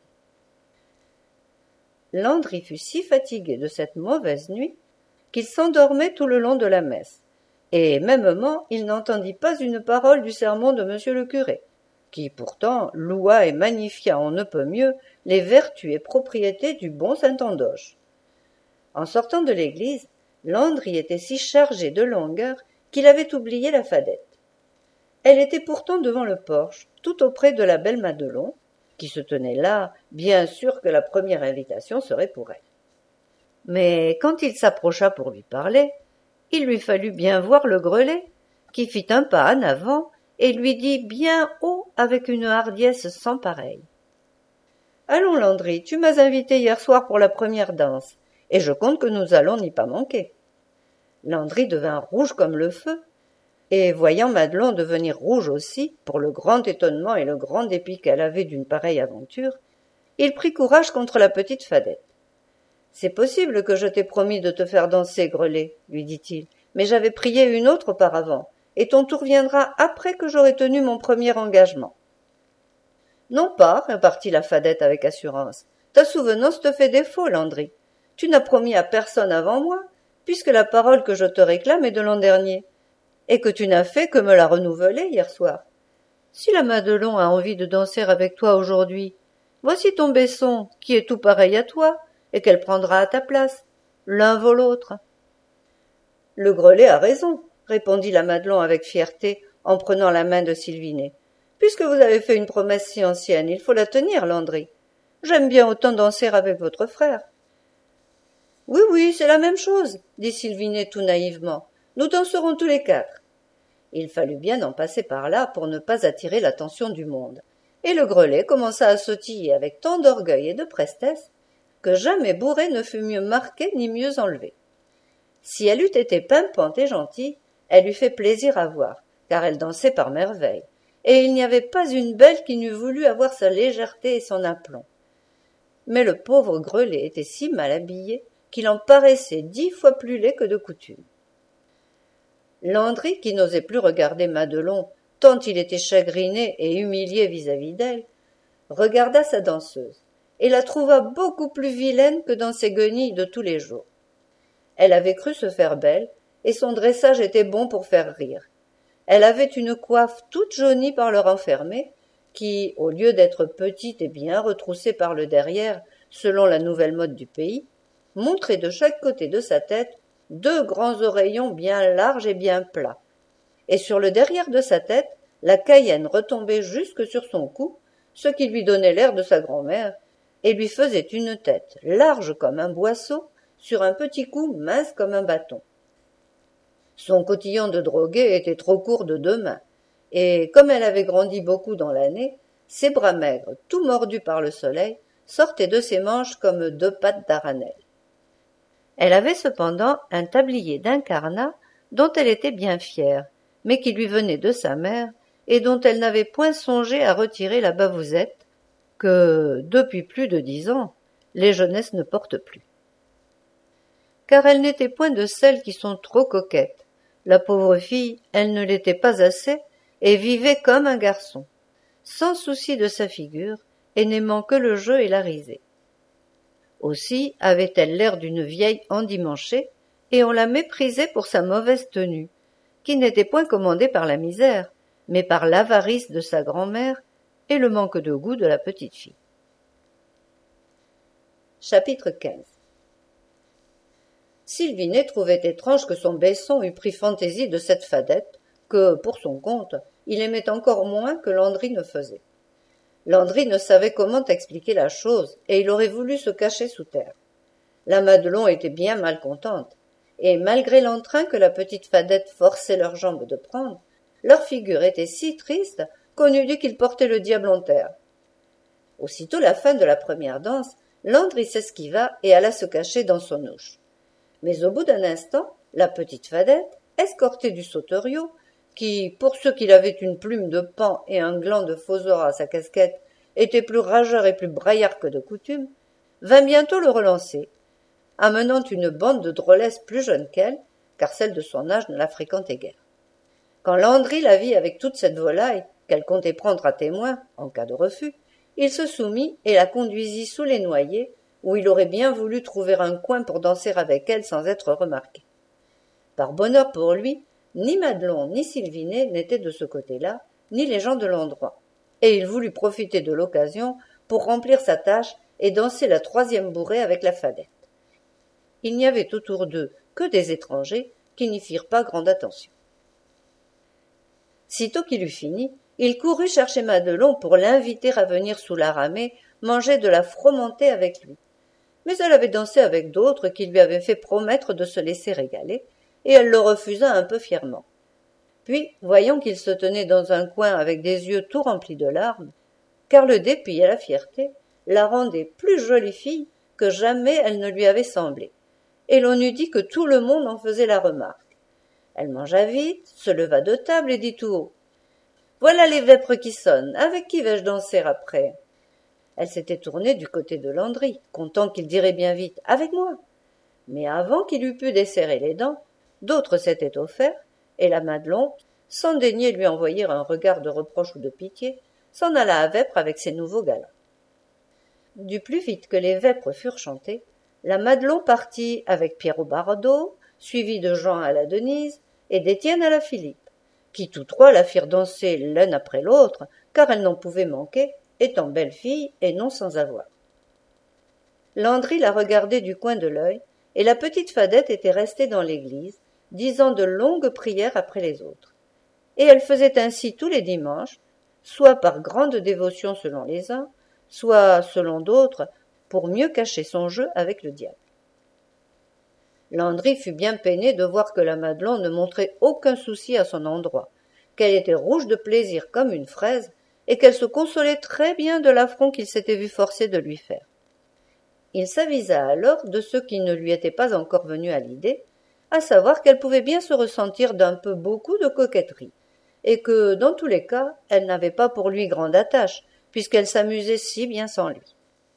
Landry fut si fatigué de cette mauvaise nuit qu'il s'endormait tout le long de la messe, et mêmement il n'entendit pas une parole du sermon de monsieur le curé, qui pourtant loua et magnifia on ne peut mieux les vertus et propriétés du bon saint Andoche. En sortant de l'église, Landry était si chargé de longueur qu'il avait oublié la Fadette. Elle était pourtant devant le porche, tout auprès de la belle Madelon, qui se tenait là, bien sûr que la première invitation serait pour elle. Mais quand il s'approcha pour lui parler, il lui fallut bien voir le grelet, qui fit un pas en avant et lui dit bien haut avec une hardiesse sans pareille. « Allons, Landry, tu m'as invité hier soir pour la première danse, et je compte que nous allons n'y pas manquer. » Landry devint rouge comme le feu, et voyant Madelon devenir rouge aussi, pour le grand étonnement et le grand dépit qu'elle avait d'une pareille aventure, il prit courage contre la petite Fadette. « C'est possible que je t'ai promis de te faire danser, grelet, lui dit-il, mais j'avais prié une autre auparavant, et ton tour viendra après que j'aurai tenu mon premier engagement. » « Non pas, repartit la Fadette avec assurance, ta souvenance te fait défaut, Landry. Tu n'as promis à personne avant moi, puisque la parole que je te réclame est de l'an dernier, et que tu n'as fait que me la renouveler hier soir. Si la Madelon a envie de danser avec toi aujourd'hui, voici ton Besson, qui est tout pareil à toi, et qu'elle prendra à ta place. L'un vaut l'autre. » « Le grelet a raison, répondit la Madelon avec fierté, en prenant la main de Sylvinet. Puisque vous avez fait une promesse si ancienne, il faut la tenir, Landry. J'aime bien autant danser avec votre frère. Oui, oui, c'est la même chose, dit Sylvinet tout naïvement. Nous danserons tous les quatre. Il fallut bien en passer par là pour ne pas attirer l'attention du monde. Et le grelet commença à sautiller avec tant d'orgueil et de prestesse que jamais bourré ne fut mieux marqué ni mieux enlevé. Si elle eût été pimpante et gentille, elle eût fait plaisir à voir, car elle dansait par merveille, et il n'y avait pas une belle qui n'eût voulu avoir sa légèreté et son aplomb. Mais le pauvre grelet était si mal habillé qu'il en paraissait dix fois plus laid que de coutume. Landry, qui n'osait plus regarder Madelon, tant il était chagriné et humilié vis-à-vis d'elle, regarda sa danseuse, et la trouva beaucoup plus vilaine que dans ses guenilles de tous les jours. Elle avait cru se faire belle, et son dressage était bon pour faire rire. Elle avait une coiffe toute jaunie par le renfermé, qui, au lieu d'être petite et bien retroussée par le derrière, selon la nouvelle mode du pays, montrait de chaque côté de sa tête deux grands oreillons bien larges et bien plats. Et sur le derrière de sa tête, la cayenne retombait jusque sur son cou, ce qui lui donnait l'air de sa grand-mère, et lui faisait une tête large comme un boisseau, sur un petit cou mince comme un bâton. Son cotillon de droguée était trop court de deux mains, et comme elle avait grandi beaucoup dans l'année, ses bras maigres, tout mordus par le soleil, sortaient de ses manches comme deux pattes d'aranelle. Elle avait cependant un tablier d'incarnat dont elle était bien fière, mais qui lui venait de sa mère et dont elle n'avait point songé à retirer la bavousette, que, depuis plus de dix ans, les jeunesses ne portent plus. Car elle n'était point de celles qui sont trop coquettes. La pauvre fille, elle ne l'était pas assez, et vivait comme un garçon, sans souci de sa figure, et n'aimant que le jeu et la risée. Aussi avait-elle l'air d'une vieille endimanchée, et on la méprisait pour sa mauvaise tenue, qui n'était point commandée par la misère, mais par l'avarice de sa grand-mère et le manque de goût de la petite fille. Chapitre quinze. Sylvinet trouvait étrange que son Besson eût pris fantaisie de cette fadette, que, pour son compte, il aimait encore moins que Landry ne faisait. Landry ne savait comment expliquer la chose, et il aurait voulu se cacher sous terre. La Madelon était bien mal contente, et malgré l'entrain que la petite fadette forçait leurs jambes de prendre, leur figure était si triste qu'on eût dit qu'ils portaient le diable en terre. Aussitôt la fin de la première danse, Landry s'esquiva et alla se cacher dans son ouche. Mais au bout d'un instant, la petite fadette, escortée du sauteriot, qui, pour ceux qu'il avait une plume de paon et un gland de phosaure à sa casquette, était plus rageur et plus braillard que de coutume, vint bientôt le relancer, amenant une bande de drôlesses plus jeunes qu'elle, car celle de son âge ne la fréquentait guère. Quand Landry la vit avec toute cette volaille, qu'elle comptait prendre à témoin, en cas de refus, il se soumit et la conduisit sous les noyers, où il aurait bien voulu trouver un coin pour danser avec elle sans être remarqué. Par bonheur pour lui, ni Madelon ni Sylvinet n'étaient de ce côté-là, ni les gens de l'endroit, et il voulut profiter de l'occasion pour remplir sa tâche et danser la troisième bourrée avec la fadette. Il n'y avait autour d'eux que des étrangers qui n'y firent pas grande attention. Sitôt qu'il eut fini, il courut chercher Madelon pour l'inviter à venir sous la ramée manger de la fromentée avec lui. Mais elle avait dansé avec d'autres qui lui avaient fait promettre de se laisser régaler, et elle le refusa un peu fièrement. Puis, voyant qu'il se tenait dans un coin avec des yeux tout remplis de larmes, car le dépit et la fierté la rendaient plus jolie fille que jamais elle ne lui avait semblé, et l'on eût dit que tout le monde en faisait la remarque. Elle mangea vite, se leva de table et dit tout haut: « Voilà les vêpres qui sonnent, avec qui vais-je danser après ?» Elle s'était tournée du côté de Landry, content qu'il dirait bien vite « Avec moi !» Mais avant qu'il eût pu desserrer les dents, d'autres s'étaient offerts, et la Madelon, sans daigner lui envoyer un regard de reproche ou de pitié, s'en alla à vêpres avec ses nouveaux galants. Du plus vite que les vêpres furent chantées, la Madelon partit avec Pierrot Bardot, suivi de Jean à la Denise et d'Étienne à la Philippe, qui tous trois la firent danser l'un après l'autre, car elle n'en pouvait manquer, étant belle fille et non sans avoir. Landry la regardait du coin de l'œil, et la petite fadette était restée dans l'église, disant de longues prières après les autres. Et elle faisait ainsi tous les dimanches, soit par grande dévotion selon les uns, soit, selon d'autres, pour mieux cacher son jeu avec le diable. Landry fut bien peiné de voir que la Madelon ne montrait aucun souci à son endroit, qu'elle était rouge de plaisir comme une fraise, et qu'elle se consolait très bien de l'affront qu'il s'était vu forcé de lui faire. Il s'avisa alors de ce qui ne lui était pas encore venu à l'idée, à savoir qu'elle pouvait bien se ressentir d'un peu beaucoup de coquetterie, et que, dans tous les cas, elle n'avait pas pour lui grande attache, puisqu'elle s'amusait si bien sans lui.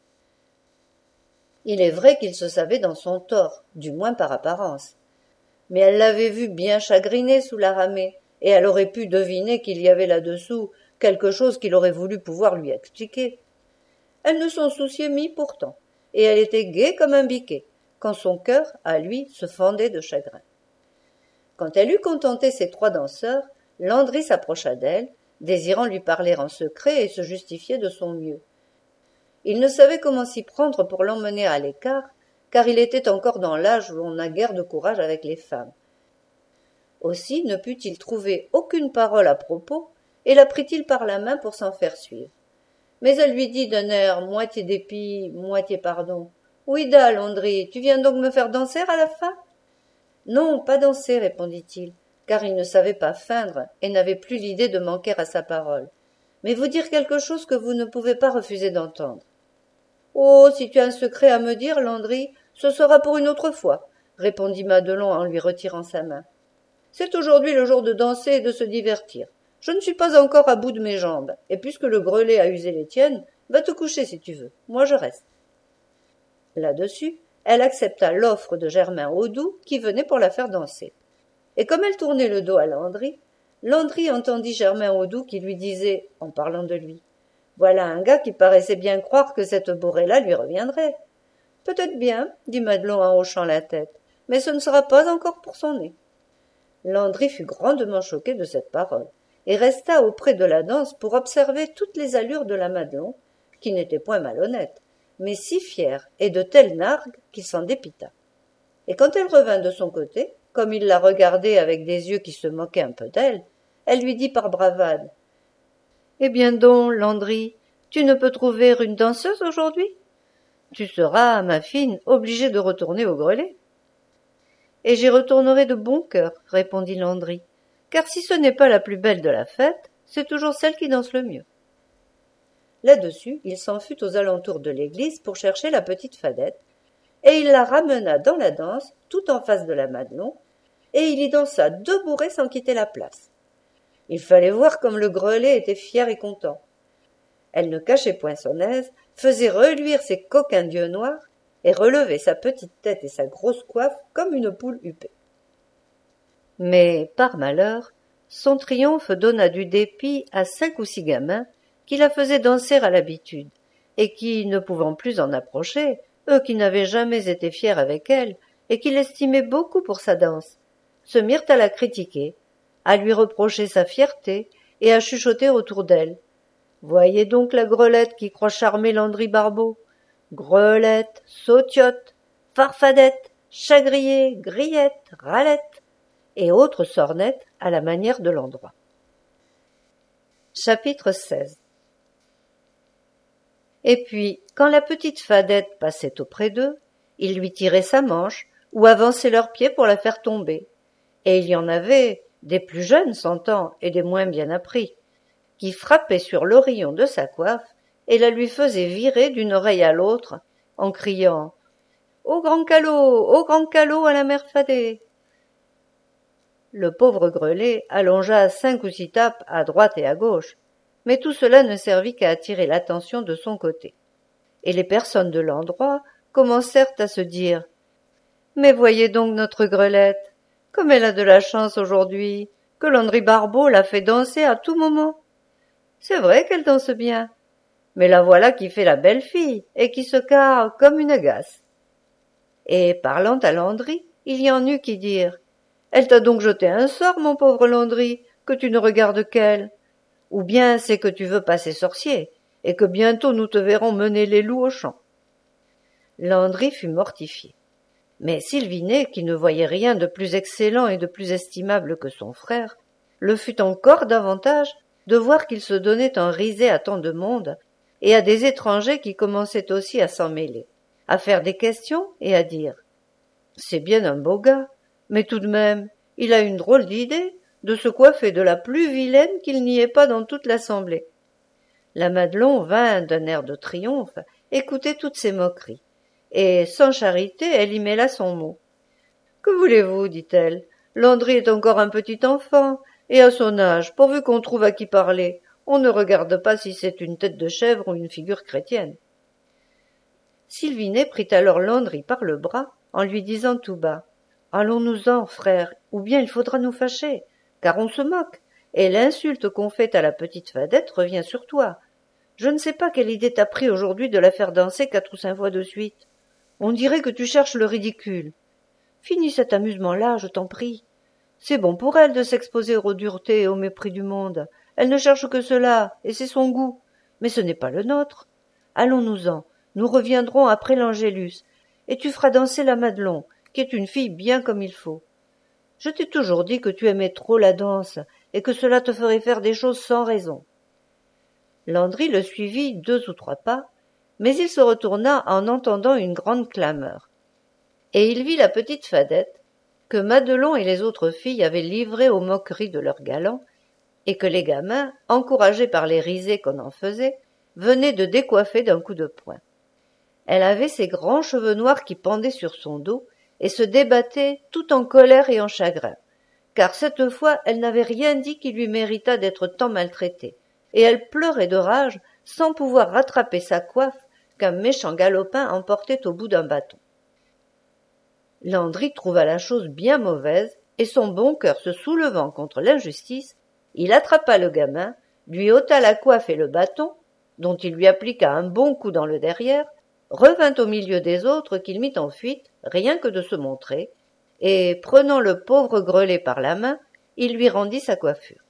Il est vrai qu'il se savait dans son tort, du moins par apparence, mais elle l'avait vu bien chagriné sous la ramée, et elle aurait pu deviner qu'il y avait là-dessous quelque chose qu'il aurait voulu pouvoir lui expliquer. Elle ne s'en souciait mis pourtant, et elle était gaie comme un biquet, quand son cœur, à lui, se fendait de chagrin. Quand elle eut contenté ses trois danseurs, Landry s'approcha d'elle, désirant lui parler en secret et se justifier de son mieux. Il ne savait comment s'y prendre pour l'emmener à l'écart, car il était encore dans l'âge où l'on n'a guère de courage avec les femmes. Aussi ne put-il trouver aucune parole à propos, et la prit-il par la main pour s'en faire suivre. Mais elle lui dit d'un air moitié dépit, moitié pardon: « Ouida, Landry, tu viens donc me faire danser à la fin ?» ?»« Non, pas danser, répondit-il, car il ne savait pas feindre et n'avait plus l'idée de manquer à sa parole. « Mais vous dire quelque chose que vous ne pouvez pas refuser d'entendre. »« Oh, si tu as un secret à me dire, Landry, ce sera pour une autre fois, » répondit Madelon en lui retirant sa main. « C'est aujourd'hui le jour de danser et de se divertir. Je ne suis pas encore à bout de mes jambes, et puisque le grelet a usé les tiennes, va te coucher si tu veux, moi je reste. » Là-dessus, elle accepta l'offre de Germain Audoux qui venait pour la faire danser. Et comme elle tournait le dos à Landry, Landry entendit Germain Audoux qui lui disait, en parlant de lui: « Voilà un gars qui paraissait bien croire que cette bourrée-là lui reviendrait. »« Peut-être bien, » dit Madelon en hochant la tête, « mais ce ne sera pas encore pour son nez. » Landry fut grandement choqué de cette parole, et resta auprès de la danse pour observer toutes les allures de la Madelon, qui n'était point malhonnête, mais si fière et de telle nargue qu'il s'en dépita. et quand elle revint de son côté, comme il la regardait avec des yeux qui se moquaient un peu d'elle, elle lui dit par bravade « Eh bien donc, Landry, tu ne peux trouver une danseuse aujourd'hui? Tu seras, ma fille, obligée de retourner au grelais. » « Et j'y retournerai de bon cœur, » répondit Landry, « car si ce n'est pas la plus belle de la fête, c'est toujours celle qui danse le mieux. » Là-dessus, il s'en fut aux alentours de l'église pour chercher la petite Fadette, et il la ramena dans la danse, tout en face de la Madelon, et il y dansa deux bourrées sans quitter la place. Il fallait voir comme le grelais était fier et content. Elle ne cachait point son aise, faisait reluire ses coquins d'yeux noirs, et relevait sa petite tête et sa grosse coiffe comme une poule huppée. Mais, par malheur, son triomphe donna du dépit à cinq ou six gamins qui la faisaient danser à l'habitude, et qui, ne pouvant plus en approcher, eux qui n'avaient jamais été fiers avec elle, et qui l'estimaient beaucoup pour sa danse, se mirent à la critiquer, à lui reprocher sa fierté, et à chuchoter autour d'elle. Voyez donc la grelette qui croit charmer Landry Barbeau. Grelette, sautiotte, farfadette, chagrier, grillette, ralette, et autres sornettes à la manière de l'endroit. Chapitre seize. Et puis, quand la petite Fadette passait auprès d'eux, ils lui tiraient sa manche ou avançaient leurs pieds pour la faire tomber. Et il y en avait, des plus jeunes s'entend et des moins bien appris, qui frappaient sur l'orillon de sa coiffe et la lui faisaient virer d'une oreille à l'autre en criant « Au grand calot, au grand calot à la mère Fadet !» Le pauvre grelais allongea cinq ou six tapes à droite et à gauche, mais tout cela ne servit qu'à attirer l'attention de son côté. Et les personnes de l'endroit commencèrent à se dire « Mais voyez donc notre grelette, comme elle a de la chance aujourd'hui, que Landry Barbeau l'a fait danser à tout moment. C'est vrai qu'elle danse bien, mais la voilà qui fait la belle fille et qui se carre comme une agace. » Et parlant à Landry, il y en eut qui dirent « Elle t'a donc jeté un sort, mon pauvre Landry, que tu ne regardes qu'elle. Ou bien c'est que tu veux passer sorcier, et que bientôt nous te verrons mener les loups au champ. » Landry fut mortifié. Mais Sylvinet, qui ne voyait rien de plus excellent et de plus estimable que son frère, le fut encore davantage de voir qu'il se donnait en risée à tant de monde, et à des étrangers qui commençaient aussi à s'en mêler, à faire des questions et à dire « C'est bien un beau gars, mais tout de même, il a une drôle d'idée de se coiffer de la plus vilaine qu'il n'y ait pas dans toute l'assemblée. » La Madelon vint, d'un air de triomphe, écouter toutes ces moqueries, et, sans charité, elle y mêla son mot. « Que voulez-vous, dit-elle, Landry est encore un petit enfant, et à son âge, pourvu qu'on trouve à qui parler, on ne regarde pas si c'est une tête de chèvre ou une figure chrétienne. » Sylvinet prit alors Landry par le bras, en lui disant tout bas « Allons-nous-en, frère, ou bien il faudra nous fâcher, car on se moque, et l'insulte qu'on fait à la petite Fadette revient sur toi. Je ne sais pas quelle idée t'as pris aujourd'hui de la faire danser quatre ou cinq fois de suite. On dirait que tu cherches le ridicule. Finis cet amusement-là, je t'en prie. C'est bon pour elle de s'exposer aux duretés et au mépris du monde. Elle ne cherche que cela, et c'est son goût. Mais ce n'est pas le nôtre. Allons-nous-en, nous reviendrons après l'Angélus, et tu feras danser la Madelon, qui est une fille bien comme il faut. Je t'ai toujours dit que tu aimais trop la danse, et que cela te ferait faire des choses sans raison. » Landry le suivit deux ou trois pas, mais il se retourna en entendant une grande clameur. Et il vit la petite Fadette, que Madelon et les autres filles avaient livrée aux moqueries de leurs galants, et que les gamins, encouragés par les risées qu'on en faisait, venaient de décoiffer d'un coup de poing. Elle avait ses grands cheveux noirs qui pendaient sur son dos, et se débattait tout en colère et en chagrin, car cette fois elle n'avait rien dit qui lui méritât d'être tant maltraitée, et elle pleurait de rage sans pouvoir rattraper sa coiffe qu'un méchant galopin emportait au bout d'un bâton. Landry trouva la chose bien mauvaise, et son bon cœur se soulevant contre l'injustice, il attrapa le gamin, lui ôta la coiffe et le bâton, dont il lui appliqua un bon coup dans le derrière, revint au milieu des autres qu'il mit en fuite, rien que de se montrer, et, prenant le pauvre grelais par la main, il lui rendit sa coiffure.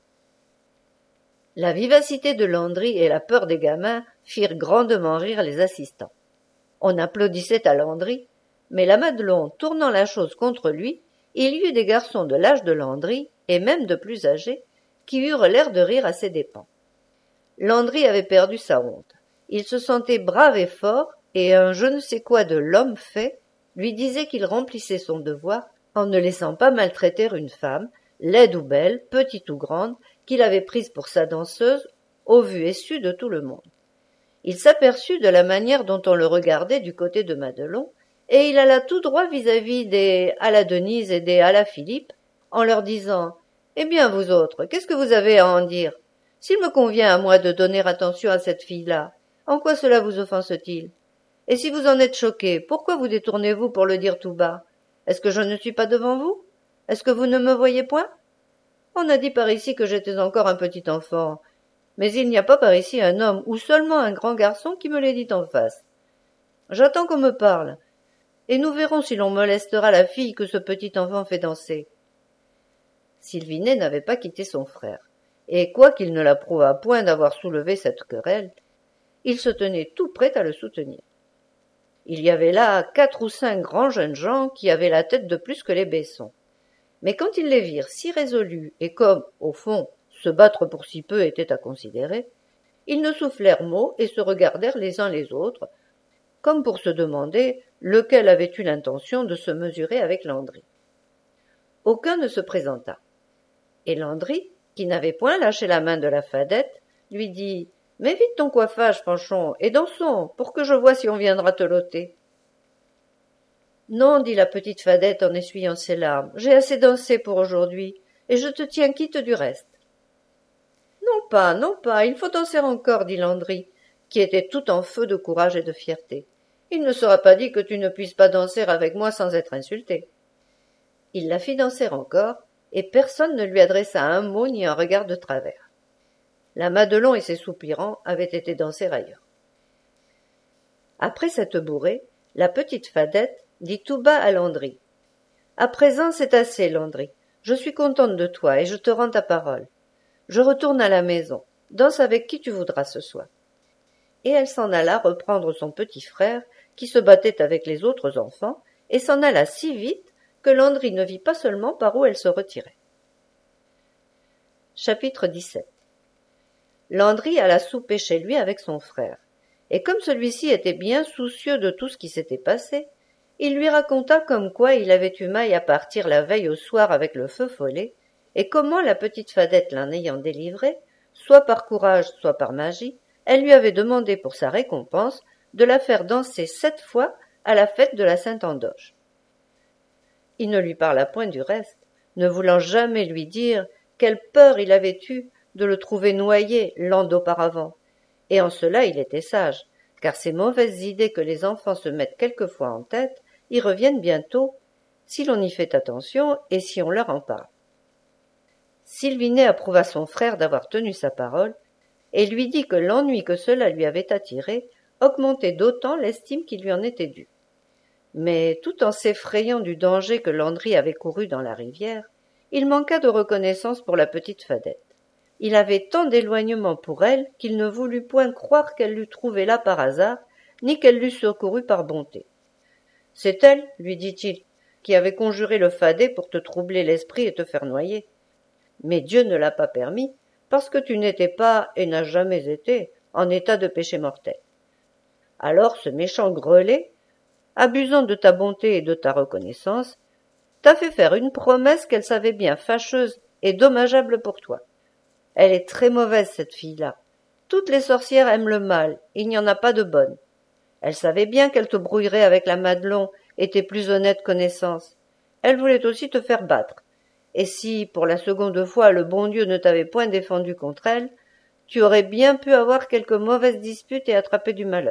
La vivacité de Landry et la peur des gamins firent grandement rire les assistants. On applaudissait à Landry, Mais la Madelon tournant la chose contre lui, il y eut des garçons de l'âge de Landry, et même de plus âgés, qui eurent l'air de rire à ses dépens. Landry avait perdu sa honte. Il se sentait brave et fort, et un je ne sais quoi de l'homme fait lui disait qu'il remplissait son devoir en ne laissant pas maltraiter une femme, laide ou belle, petite ou grande, qu'il avait prise pour sa danseuse, au vu et su de tout le monde. Il s'aperçut de la manière dont on le regardait du côté de Madelon, et il alla tout droit vis-à-vis des à la Denise et des à la Philippe, en leur disant « Eh bien, vous autres, qu'est-ce que vous avez à en dire? S'il me convient à moi de donner attention à cette fille-là, en quoi cela vous offense-t-il? Et si vous en êtes choqués, pourquoi vous détournez-vous pour le dire tout bas? Est-ce que je ne suis pas devant vous? Est-ce que vous ne me voyez point? On a dit par ici que j'étais encore un petit enfant, mais il n'y a pas par ici un homme ou seulement un grand garçon qui me l'ait dit en face. J'attends qu'on me parle, et nous verrons si l'on molestera la fille que ce petit enfant fait danser. » Sylvinet n'avait pas quitté son frère, et quoiqu'il ne l'approuvât point d'avoir soulevé cette querelle, il se tenait tout prêt à le soutenir. Il y avait là quatre ou cinq grands jeunes gens qui avaient la tête de plus que les Besson. Mais quand ils les virent si résolus, et comme, au fond, se battre pour si peu était à considérer, ils ne soufflèrent mot et se regardèrent les uns les autres, comme pour se demander lequel avait eu l'intention de se mesurer avec Landry. Aucun ne se présenta. Et Landry, qui n'avait point lâché la main de la Fadette, lui dit « Mets vite ton coiffage, Fanchon, et dansons, pour que je voie si on viendra te loter. » « Non, dit la petite Fadette en essuyant ses larmes, j'ai assez dansé pour aujourd'hui, et je te tiens quitte du reste. »« Non pas, non pas, il faut danser encore, dit Landry, qui était tout en feu de courage et de fierté. Il ne sera pas dit que tu ne puisses pas danser avec moi sans être insulté. » Il la fit danser encore, et personne ne lui adressa un mot ni un regard de travers. La Madelon et ses soupirants avaient été danser ailleurs. Après cette bourrée, la petite Fadette dit tout bas à Landry. « À présent, c'est assez, Landry. Je suis contente de toi et je te rends ta parole. Je retourne à la maison. Danse avec qui tu voudras ce soir. » Et elle s'en alla reprendre son petit frère, qui se battait avec les autres enfants, et s'en alla si vite que Landry ne vit pas seulement par où elle se retirait. Chapitre dix-sept. Landry alla souper chez lui avec son frère, et comme celui-ci était bien soucieux de tout ce qui s'était passé, il lui raconta comme quoi il avait eu maille à partir la veille au soir avec le feu follet, et comment la petite Fadette l'en ayant délivré, soit par courage, soit par magie, elle lui avait demandé pour sa récompense de la faire danser sept fois à la fête de la Sainte-Andoche. Il ne lui parla point du reste, ne voulant jamais lui dire quelle peur il avait eue de le trouver noyé l'an d'auparavant, et en cela il était sage, car ces mauvaises idées que les enfants se mettent quelquefois en tête y reviennent bientôt, si l'on y fait attention et si on leur en parle. Sylvinet approuva son frère d'avoir tenu sa parole, et lui dit que l'ennui que cela lui avait attiré augmentait d'autant l'estime qui lui en était due. Mais tout en s'effrayant du danger que Landry avait couru dans la rivière, il manqua de reconnaissance pour la petite Fadette. Il avait tant d'éloignement pour elle qu'il ne voulut point croire qu'elle l'eût trouvé là par hasard, ni qu'elle l'eût secouru par bonté. « C'est elle, lui dit-il, qui avait conjuré le Fadet pour te troubler l'esprit et te faire noyer. Mais Dieu ne l'a pas permis, parce que tu n'étais pas, et n'as jamais été, en état de péché mortel. Alors ce méchant Grelet, abusant de ta bonté et de ta reconnaissance, t'a fait faire une promesse qu'elle savait bien fâcheuse et dommageable pour toi. Elle est très mauvaise, cette fille-là. Toutes les sorcières aiment le mal, il n'y en a pas de bonnes. Elle savait bien qu'elle te brouillerait avec la Madelon et tes plus honnêtes connaissances. Elle voulait aussi te faire battre. Et si, pour la seconde fois, le bon Dieu ne t'avait point défendu contre elle, tu aurais bien pu avoir quelque mauvaise dispute et attraper du malheur. »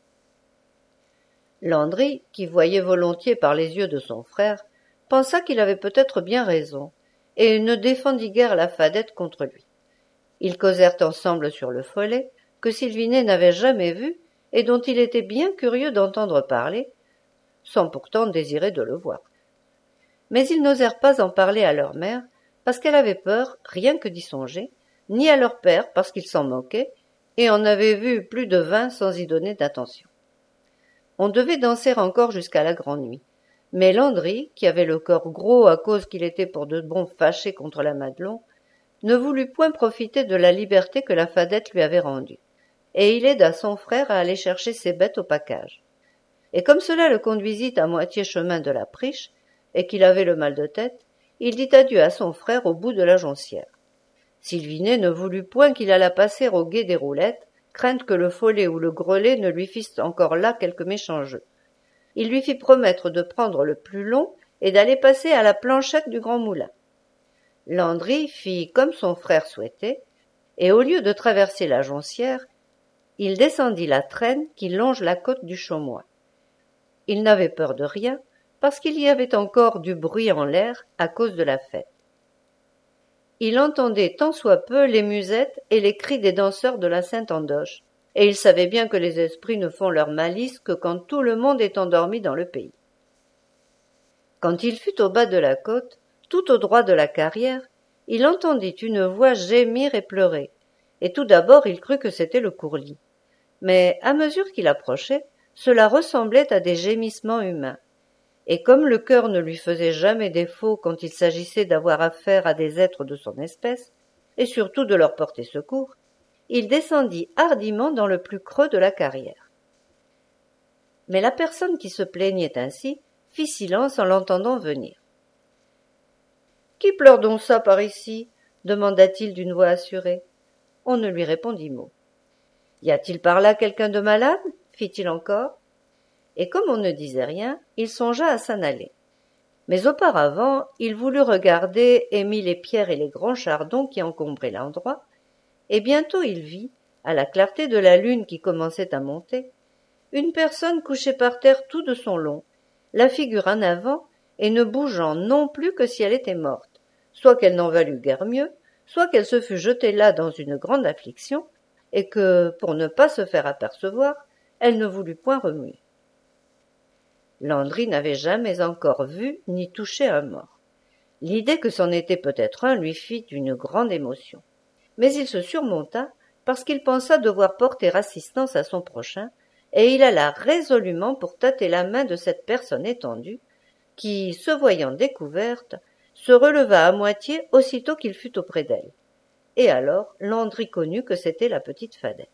Landry, qui voyait volontiers par les yeux de son frère, pensa qu'il avait peut-être bien raison, et ne défendit guère la Fadette contre lui. Ils causèrent ensemble sur le follet, que Sylvinet n'avait jamais vu, et dont il était bien curieux d'entendre parler, sans pourtant désirer de le voir. Mais ils n'osèrent pas en parler à leur mère, parce qu'elle avait peur, rien que d'y songer, ni à leur père, parce qu'il s'en moquait, et en avait vu plus de vingt sans y donner d'attention. On devait danser encore jusqu'à la grande nuit. Mais Landry, qui avait le corps gros à cause qu'il était pour de bon fâché contre la Madelon, ne voulut point profiter de la liberté que la Fadette lui avait rendue, et il aida son frère à aller chercher ses bêtes au pacage. Et comme cela le conduisit à moitié chemin de la Priche, et qu'il avait le mal de tête, il dit adieu à son frère au bout de la Jonsière. Sylvinet ne voulut point qu'il allât passer au gué des Roulettes, crainte que le Follet ou le Grelet ne lui fissent encore là quelque méchant jeu. Il lui fit promettre de prendre le plus long et d'aller passer à la planchette du Grand Moulin. Landry fit comme son frère souhaitait, et au lieu de traverser la Jonsière, il descendit la traîne qui longe la côte du Chaumois. Il n'avait peur de rien, parce qu'il y avait encore du bruit en l'air à cause de la fête. Il entendait tant soit peu les musettes et les cris des danseurs de la Sainte-Andoche, et il savait bien que les esprits ne font leur malice que quand tout le monde est endormi dans le pays. Quand il fut au bas de la côte, tout au droit de la carrière, il entendit une voix gémir et pleurer, et tout d'abord il crut que c'était le courlis. Mais à mesure qu'il approchait, cela ressemblait à des gémissements humains. Et comme le cœur ne lui faisait jamais défaut quand il s'agissait d'avoir affaire à des êtres de son espèce, et surtout de leur porter secours, il descendit hardiment dans le plus creux de la carrière. Mais la personne qui se plaignait ainsi fit silence en l'entendant venir. « Qui pleure donc ça par ici ?» demanda-t-il d'une voix assurée. On ne lui répondit mot. « Y a-t-il par là quelqu'un de malade ?» fit-il encore. Et comme on ne disait rien, il songea à s'en aller. Mais auparavant, il voulut regarder et mit les pierres et les grands chardons qui encombraient l'endroit, et bientôt il vit, à la clarté de la lune qui commençait à monter, une personne couchée par terre tout de son long, la figure en avant, et ne bougeant non plus que si elle était morte, soit qu'elle n'en valût guère mieux, soit qu'elle se fût jetée là dans une grande affliction, et que, pour ne pas se faire apercevoir, elle ne voulut point remuer. Landry n'avait jamais encore vu ni touché un mort. L'idée que c'en était peut-être un lui fit une grande émotion. Mais il se surmonta parce qu'il pensa devoir porter assistance à son prochain, et il alla résolument pour tâter la main de cette personne étendue, qui, se voyant découverte, se releva à moitié aussitôt qu'il fut auprès d'elle. Et alors Landry connut que c'était la petite Fadette.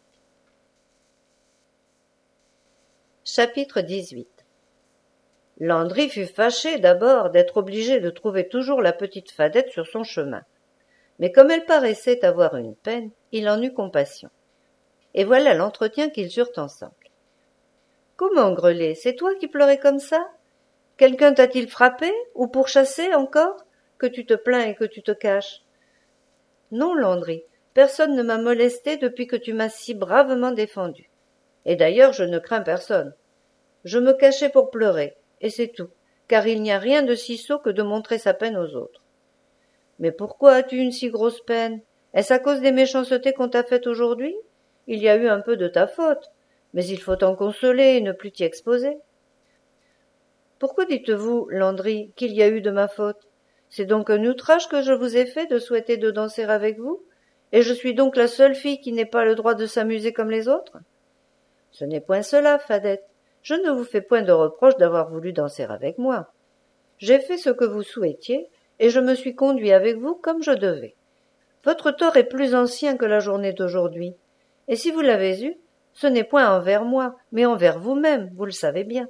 Chapitre dix-huit. Landry fut fâché d'abord d'être obligé de trouver toujours la petite Fadette sur son chemin. Mais comme elle paraissait avoir une peine, il en eut compassion. Et voilà l'entretien qu'ils eurent ensemble. « Comment, Grelet, c'est toi qui pleurais comme ça? Quelqu'un t'a-t-il frappé, ou pourchassé encore, que tu te plains et que tu te caches? »« Non, Landry, personne ne m'a molesté depuis que tu m'as si bravement défendu. Et d'ailleurs je ne crains personne. Je me cachais pour pleurer, et c'est tout, car il n'y a rien de si sot que de montrer sa peine aux autres. Mais pourquoi as-tu une si grosse peine? Est-ce à cause des méchancetés qu'on t'a faites aujourd'hui? Il y a eu un peu de ta faute, mais il faut t'en consoler et ne plus t'y exposer. » Pourquoi dites-vous, Landry, qu'il y a eu de ma faute? C'est donc un outrage que je vous ai fait de souhaiter de danser avec vous? Et je suis donc la seule fille qui n'ait pas le droit de s'amuser comme les autres? Ce n'est point cela, Fadette. Je ne vous fais point de reproche d'avoir voulu danser avec moi. J'ai fait ce que vous souhaitiez, et je me suis conduit avec vous comme je devais. Votre tort est plus ancien que la journée d'aujourd'hui, et si vous l'avez eu, ce n'est point envers moi, mais envers vous-même, vous le savez bien.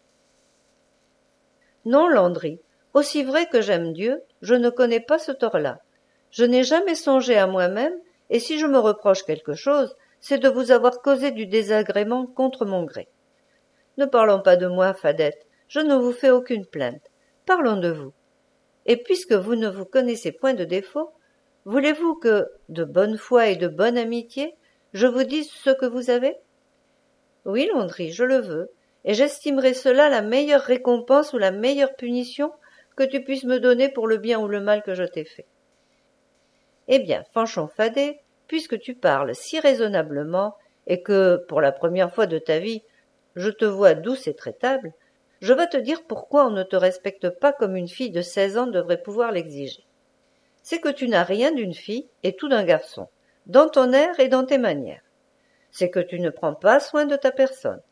Non, Landry, aussi vrai que j'aime Dieu, je ne connais pas ce tort-là. Je n'ai jamais songé à moi-même, et si je me reproche quelque chose, c'est de vous avoir causé du désagrément contre mon gré. Ne parlons pas de moi, Fadette, je ne vous fais aucune plainte. Parlons de vous. Et puisque vous ne vous connaissez point de défaut, voulez-vous que, de bonne foi et de bonne amitié, je vous dise ce que vous avez? Oui, Landry, je le veux, et j'estimerai cela la meilleure récompense ou la meilleure punition que tu puisses me donner pour le bien ou le mal que je t'ai fait. Eh bien, Fanchon Fadet, puisque tu parles si raisonnablement, et que, pour la première fois de ta vie, je te vois douce et traitable, je vas te dire pourquoi on ne te respecte pas comme une fille de seize ans devrait pouvoir l'exiger. C'est que tu n'as rien d'une fille et tout d'un garçon, dans ton air et dans tes manières. C'est que tu ne prends pas soin de ta personne.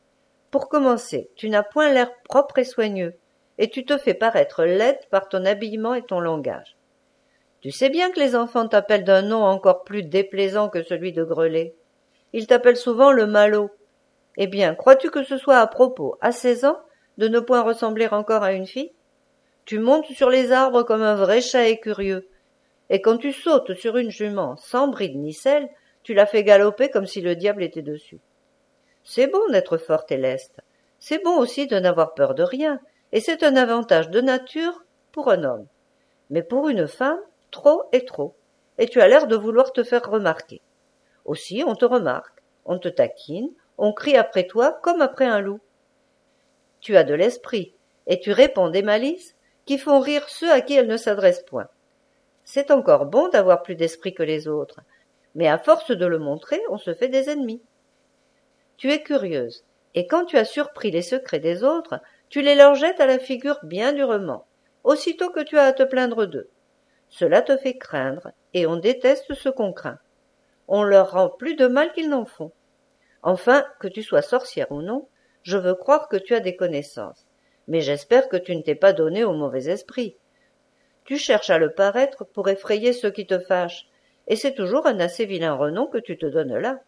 Pour commencer, tu n'as point l'air propre et soigneux, et tu te fais paraître laide par ton habillement et ton langage. Tu sais bien que les enfants t'appellent d'un nom encore plus déplaisant que celui de Grelet. Ils t'appellent souvent le malot. Eh bien, crois-tu que ce soit à propos, à seize ans, de ne point ressembler encore à une fille? Tu montes sur les arbres comme un vrai chat écurieux, et quand tu sautes sur une jument sans bride ni selle, tu la fais galoper comme si le diable était dessus. C'est bon d'être forte et leste, c'est bon aussi de n'avoir peur de rien, et c'est un avantage de nature pour un homme. Mais pour une femme, trop est trop, et tu as l'air de vouloir te faire remarquer. Aussi on te remarque, on te taquine, on crie après toi comme après un loup. Tu as de l'esprit, et tu réponds des malices qui font rire ceux à qui elles ne s'adressent point. C'est encore bon d'avoir plus d'esprit que les autres, mais à force de le montrer, on se fait des ennemis. Tu es curieuse, et quand tu as surpris les secrets des autres, tu les leur jettes à la figure bien durement, aussitôt que tu as à te plaindre d'eux. Cela te fait craindre, et on déteste ce qu'on craint. On leur rend plus de mal qu'ils n'en font. Enfin, que tu sois sorcière ou non, je veux croire que tu as des connaissances, mais j'espère que tu ne t'es pas donné au mauvais esprit. Tu cherches à le paraître pour effrayer ceux qui te fâchent, et c'est toujours un assez vilain renom que tu te donnes là.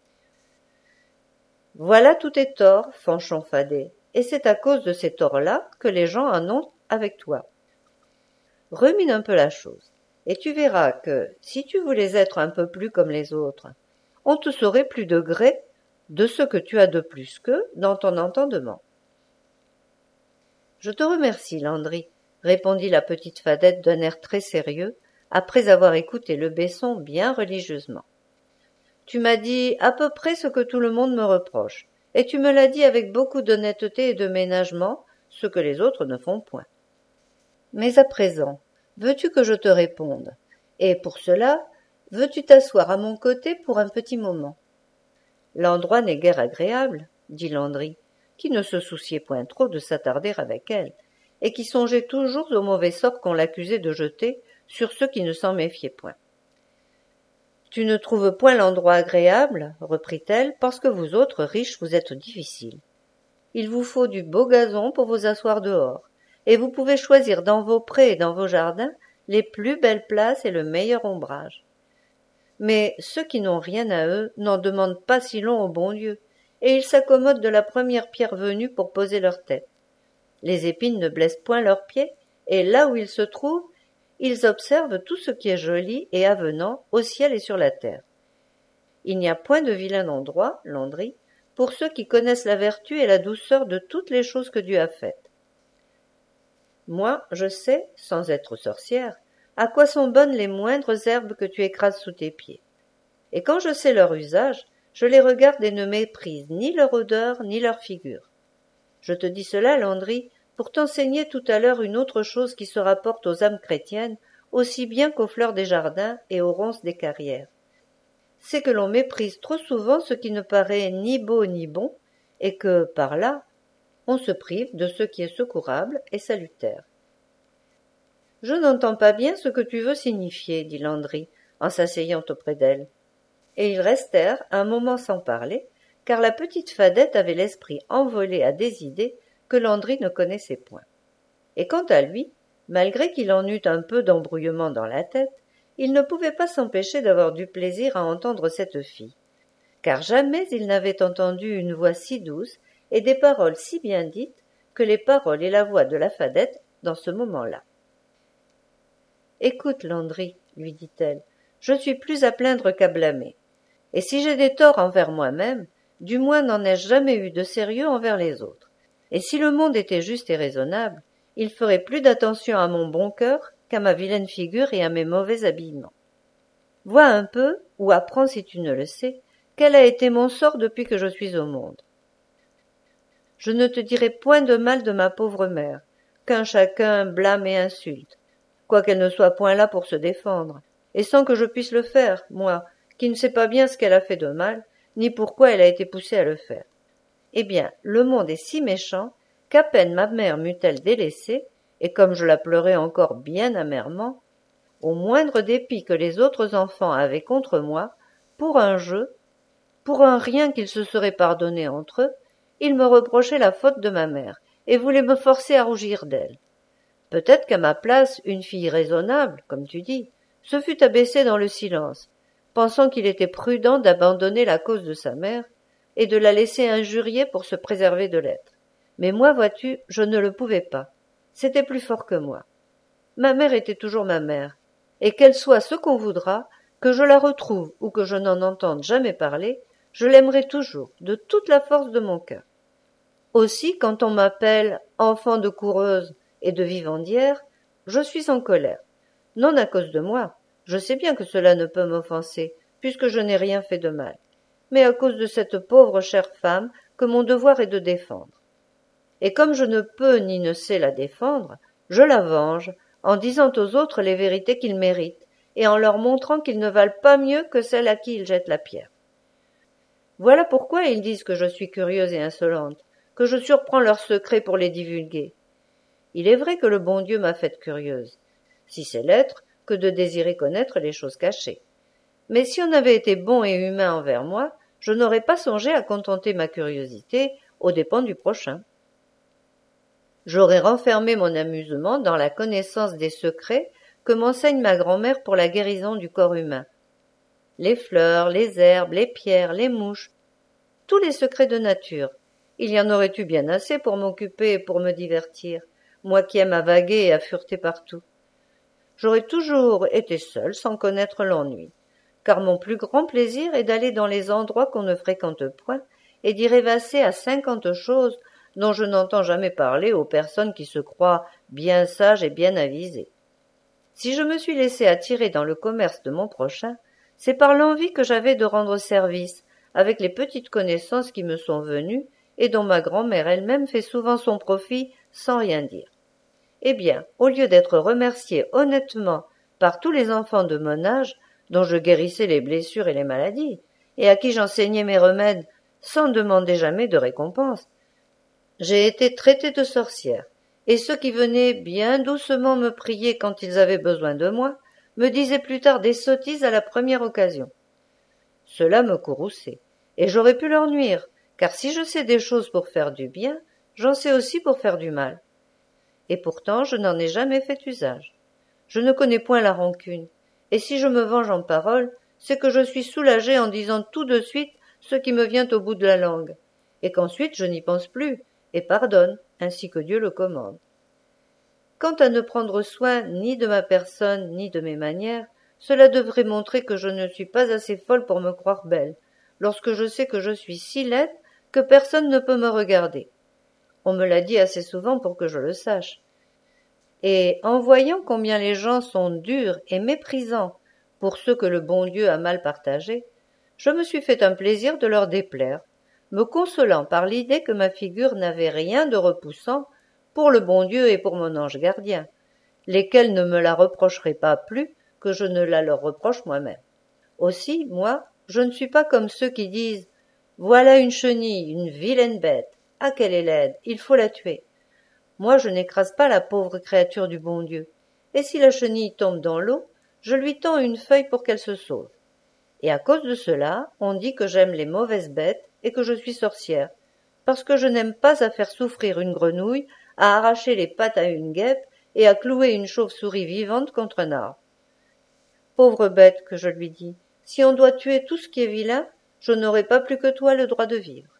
Voilà tous tes torts, Fanchon Fadet, et c'est à cause de ces torts-là que les gens en ont avec toi. Rumine un peu la chose, et tu verras que, si tu voulais être un peu plus comme les autres, on te saurait plus de gré de ce que tu as de plus qu'eux dans ton entendement. Je te remercie, Landry, répondit la petite Fadette d'un air très sérieux, après avoir écouté le Besson bien religieusement. Tu m'as dit à peu près ce que tout le monde me reproche, et tu me l'as dit avec beaucoup d'honnêteté et de ménagement, ce que les autres ne font point. Mais à présent, veux-tu que je te réponde? Et pour cela, veux-tu t'asseoir à mon côté pour un petit moment? L'endroit n'est guère agréable, dit Landry, qui ne se souciait point trop de s'attarder avec elle, et qui songeait toujours au mauvais sort qu'on l'accusait de jeter sur ceux qui ne s'en méfiaient point. Tu ne trouves point l'endroit agréable, reprit-elle, parce que vous autres riches vous êtes difficiles. Il vous faut du beau gazon pour vous asseoir dehors, et vous pouvez choisir dans vos prés et dans vos jardins les plus belles places et le meilleur ombrage. Mais ceux qui n'ont rien à eux n'en demandent pas si long au bon Dieu, et ils s'accommodent de la première pierre venue pour poser leur tête. Les épines ne blessent point leurs pieds, et là où ils se trouvent, ils observent tout ce qui est joli et avenant au ciel et sur la terre. Il n'y a point de vilain endroit, Landry, pour ceux qui connaissent la vertu et la douceur de toutes les choses que Dieu a faites. Moi, je sais, sans être sorcière, à quoi sont bonnes les moindres herbes que tu écrases sous tes pieds. Et quand je sais leur usage, je les regarde et ne méprise ni leur odeur ni leur figure. Je te dis cela, Landry, pour t'enseigner tout à l'heure une autre chose qui se rapporte aux âmes chrétiennes aussi bien qu'aux fleurs des jardins et aux ronces des carrières. C'est que l'on méprise trop souvent ce qui ne paraît ni beau ni bon, et que, par là, on se prive de ce qui est secourable et salutaire. Je n'entends pas bien ce que tu veux signifier, dit Landry, en s'asseyant auprès d'elle. Et ils restèrent un moment sans parler, car la petite Fadette avait l'esprit envolé à des idées que Landry ne connaissait point. Et quant à lui, malgré qu'il en eût un peu d'embrouillement dans la tête, il ne pouvait pas s'empêcher d'avoir du plaisir à entendre cette fille, car jamais il n'avait entendu une voix si douce et des paroles si bien dites que les paroles et la voix de la Fadette dans ce moment-là. « Écoute, Landry, lui dit-elle, je suis plus à plaindre qu'à blâmer. Et si j'ai des torts envers moi-même, du moins n'en ai-je jamais eu de sérieux envers les autres. Et si le monde était juste et raisonnable, il ferait plus d'attention à mon bon cœur qu'à ma vilaine figure et à mes mauvais habillements. Vois un peu, ou apprends si tu ne le sais, quel a été mon sort depuis que je suis au monde. Je ne te dirai point de mal de ma pauvre mère, qu'un chacun blâme et insulte, quoiqu'elle ne soit point là pour se défendre, et sans que je puisse le faire, moi, qui ne sais pas bien ce qu'elle a fait de mal, ni pourquoi elle a été poussée à le faire. Eh bien, le monde est si méchant qu'à peine ma mère m'eut-elle délaissée, et comme je la pleurais encore bien amèrement, au moindre dépit que les autres enfants avaient contre moi, pour un jeu, pour un rien qu'ils se seraient pardonné entre eux, il me reprochait la faute de ma mère, et voulait me forcer à rougir d'elle. Peut-être qu'à ma place, une fille raisonnable, comme tu dis, se fût abaissée dans le silence, pensant qu'il était prudent d'abandonner la cause de sa mère, et de la laisser injurier pour se préserver de l'être. Mais moi, vois-tu, je ne le pouvais pas. C'était plus fort que moi. Ma mère était toujours ma mère, et qu'elle soit ce qu'on voudra, que je la retrouve ou que je n'en entende jamais parler, je l'aimerai toujours, de toute la force de mon cœur. Aussi, quand on m'appelle enfant de coureuse et de vivandière, je suis en colère. Non à cause de moi, je sais bien que cela ne peut m'offenser, puisque je n'ai rien fait de mal, mais à cause de cette pauvre chère femme que mon devoir est de défendre. Et comme je ne peux ni ne sais la défendre, je la venge en disant aux autres les vérités qu'ils méritent et en leur montrant qu'ils ne valent pas mieux que celle à qui ils jettent la pierre. Voilà pourquoi ils disent que je suis curieuse et insolente, que je surprends leurs secrets pour les divulguer. Il est vrai que le bon Dieu m'a faite curieuse, si c'est l'être que de désirer connaître les choses cachées. Mais si on avait été bon et humain envers moi, je n'aurais pas songé à contenter ma curiosité aux dépens du prochain. J'aurais renfermé mon amusement dans la connaissance des secrets que m'enseigne ma grand-mère pour la guérison du corps humain. Les fleurs, les herbes, les pierres, les mouches, tous les secrets de nature. Il y en aurait eu bien assez pour m'occuper et pour me divertir, moi qui aime à vaguer et à fureter partout. J'aurais toujours été seule sans connaître l'ennui, car mon plus grand plaisir est d'aller dans les endroits qu'on ne fréquente point et d'y rêvasser à cinquante choses dont je n'entends jamais parler aux personnes qui se croient bien sages et bien avisées. Si je me suis laissé attirer dans le commerce de mon prochain, c'est par l'envie que j'avais de rendre service avec les petites connaissances qui me sont venues et dont ma grand-mère elle-même fait souvent son profit sans rien dire. Eh bien, au lieu d'être remerciée honnêtement par tous les enfants de mon âge, dont je guérissais les blessures et les maladies, et à qui j'enseignais mes remèdes sans demander jamais de récompense, j'ai été traitée de sorcière, et ceux qui venaient bien doucement me prier quand ils avaient besoin de moi, me disaient plus tard des sottises à la première occasion. Cela me courrouçait, et j'aurais pu leur nuire, car si je sais des choses pour faire du bien, j'en sais aussi pour faire du mal. Et pourtant je n'en ai jamais fait usage. Je ne connais point la rancune, et si je me venge en paroles, c'est que je suis soulagée en disant tout de suite ce qui me vient au bout de la langue, et qu'ensuite je n'y pense plus, et pardonne, ainsi que Dieu le commande. Quant à ne prendre soin ni de ma personne ni de mes manières, cela devrait montrer que je ne suis pas assez folle pour me croire belle, lorsque je sais que je suis si laide que personne ne peut me regarder. On me l'a dit assez souvent pour que je le sache. Et en voyant combien les gens sont durs et méprisants pour ceux que le bon Dieu a mal partagés, je me suis fait un plaisir de leur déplaire, me consolant par l'idée que ma figure n'avait rien de repoussant pour le bon Dieu et pour mon ange gardien, lesquels ne me la reprocheraient pas plus que je ne la leur reproche moi-même. Aussi, moi, je ne suis pas comme ceux qui disent « Voilà une chenille, une vilaine bête, ah qu'elle est laide, il faut la tuer ». Moi, je n'écrase pas la pauvre créature du bon Dieu, et si la chenille tombe dans l'eau, je lui tends une feuille pour qu'elle se sauve. Et à cause de cela, on dit que j'aime les mauvaises bêtes et que je suis sorcière, parce que je n'aime pas à faire souffrir une grenouille, à arracher les pattes à une guêpe et à clouer une chauve-souris vivante contre un arbre. Pauvre bête, que je lui dis, si on doit tuer tout ce qui est vilain, je n'aurai pas plus que toi le droit de vivre.